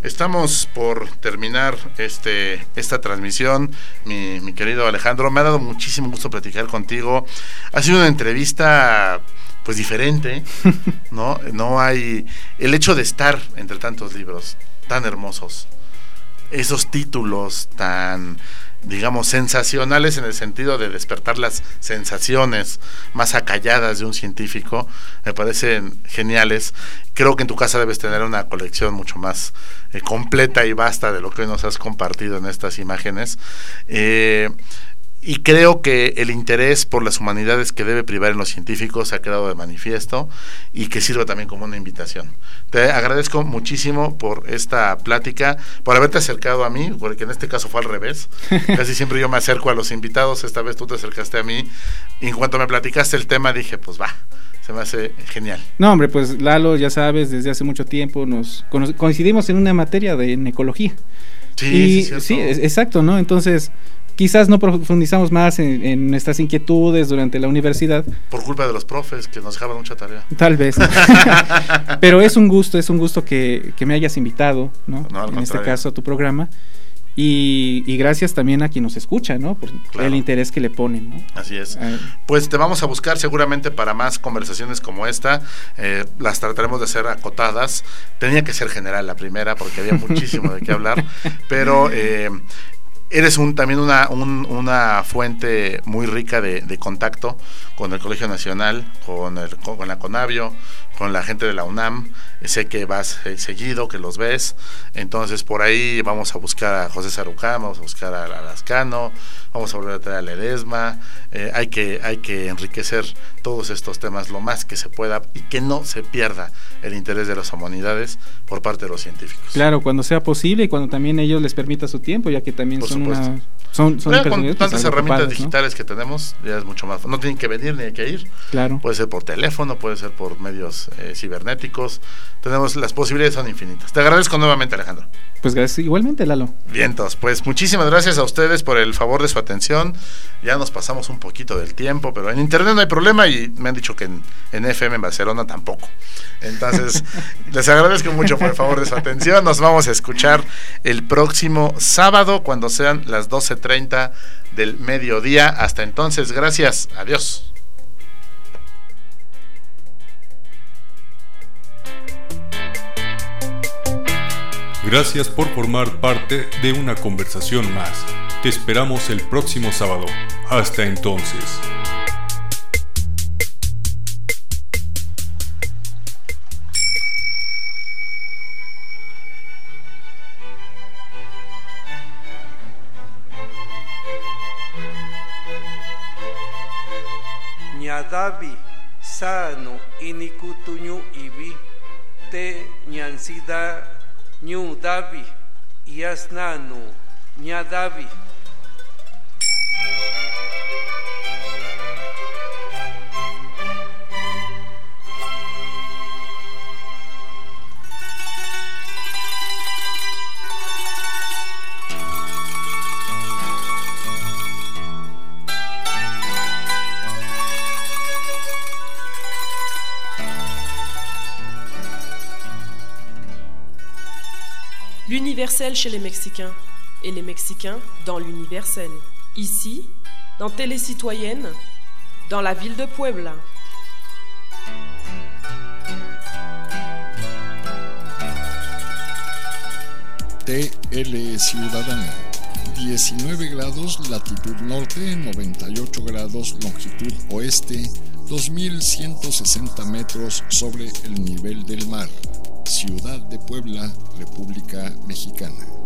Estamos por terminar este esta transmisión, mi, mi querido Alejandro. Me ha dado muchísimo gusto platicar contigo. Ha sido una entrevista pues diferente, ¿no? No hay el hecho de estar entre tantos libros tan hermosos, esos títulos tan, digamos, sensacionales en el sentido de despertar las sensaciones más acalladas de un científico, me parecen geniales. Creo que en tu casa debes tener una colección mucho más eh, completa y vasta de lo que hoy nos has compartido en estas imágenes. Eh, Y creo que el interés por las humanidades que debe privar en los científicos ha quedado de manifiesto y que sirve también como una invitación. Te agradezco muchísimo por esta plática, por haberte acercado a mí, porque en este caso fue al revés. Casi siempre yo me acerco a los invitados, esta vez tú te acercaste a mí. Y en cuanto me platicaste el tema dije, pues va, se me hace genial. No, hombre, pues Lalo, ya sabes, desde hace mucho tiempo nos coincidimos en una materia de ecología. Sí, y, sí, sí, exacto, ¿no? Entonces, quizás no profundizamos más en, en nuestras inquietudes durante la universidad. Por culpa de los profes que nos dejaban mucha tarea. Tal vez. Pero es un gusto, es un gusto que, que me hayas invitado, ¿no? no en este caso a tu programa. Y, y gracias también a quien nos escucha, ¿no? Por claro. el interés que le ponen, ¿no? Así es. Eh, pues te vamos a buscar seguramente para más conversaciones como esta. Eh, las trataremos de hacer acotadas. Tenía que ser general la primera porque había muchísimo de qué hablar. Pero eh, eres un, también una, un, una fuente muy rica de, de contacto con el Colegio Nacional, con, el, con la Conavio, con la gente de la UNAM. Sé que vas eh, seguido, que los ves. Entonces por ahí vamos a buscar a José Sarucán, vamos a buscar a Lascano, vamos a volver a traer a Ledesma. Eh, hay que hay que enriquecer todos estos temas lo más que se pueda y que no se pierda el interés de las humanidades por parte de los científicos. Claro, cuando sea posible y cuando también ellos les permita su tiempo, ya que también por son supuesto. una son, son Pero con tantas herramientas digitales, ¿no? que tenemos, ya es mucho más. No tienen que venir ni hay que ir. Claro. Puede ser por teléfono, puede ser por medios eh, cibernéticos. Tenemos, las posibilidades son infinitas. Te agradezco nuevamente, Alejandro. Pues gracias, igualmente, Lalo. Vientos, pues muchísimas gracias a ustedes por el favor de su atención. Ya nos pasamos un poquito del tiempo, pero en internet no hay problema y me han dicho que en, en F M en Barcelona tampoco. Entonces, les agradezco mucho por el favor de su atención. Nos vamos a escuchar el próximo sábado cuando sean las doce treinta del mediodía. Hasta entonces, gracias. Adiós. Gracias por formar parte de una conversación más. Te esperamos el próximo sábado. Hasta entonces. Ñadavi, sano, inikutuñu ibi, te ñansida Ñu Davi, Yasnanu, Ña Davi. L'universel chez les Mexicains, et les Mexicains dans l'universel. Ici, dans Télécitoyenne, dans la ville de Puebla. T L Ciudadana, diecinueve grados latitud norte, noventa y ocho grados longitud oeste, dos mil ciento sesenta metros sobre el nivel del mar. Ciudad de Puebla, República Mexicana.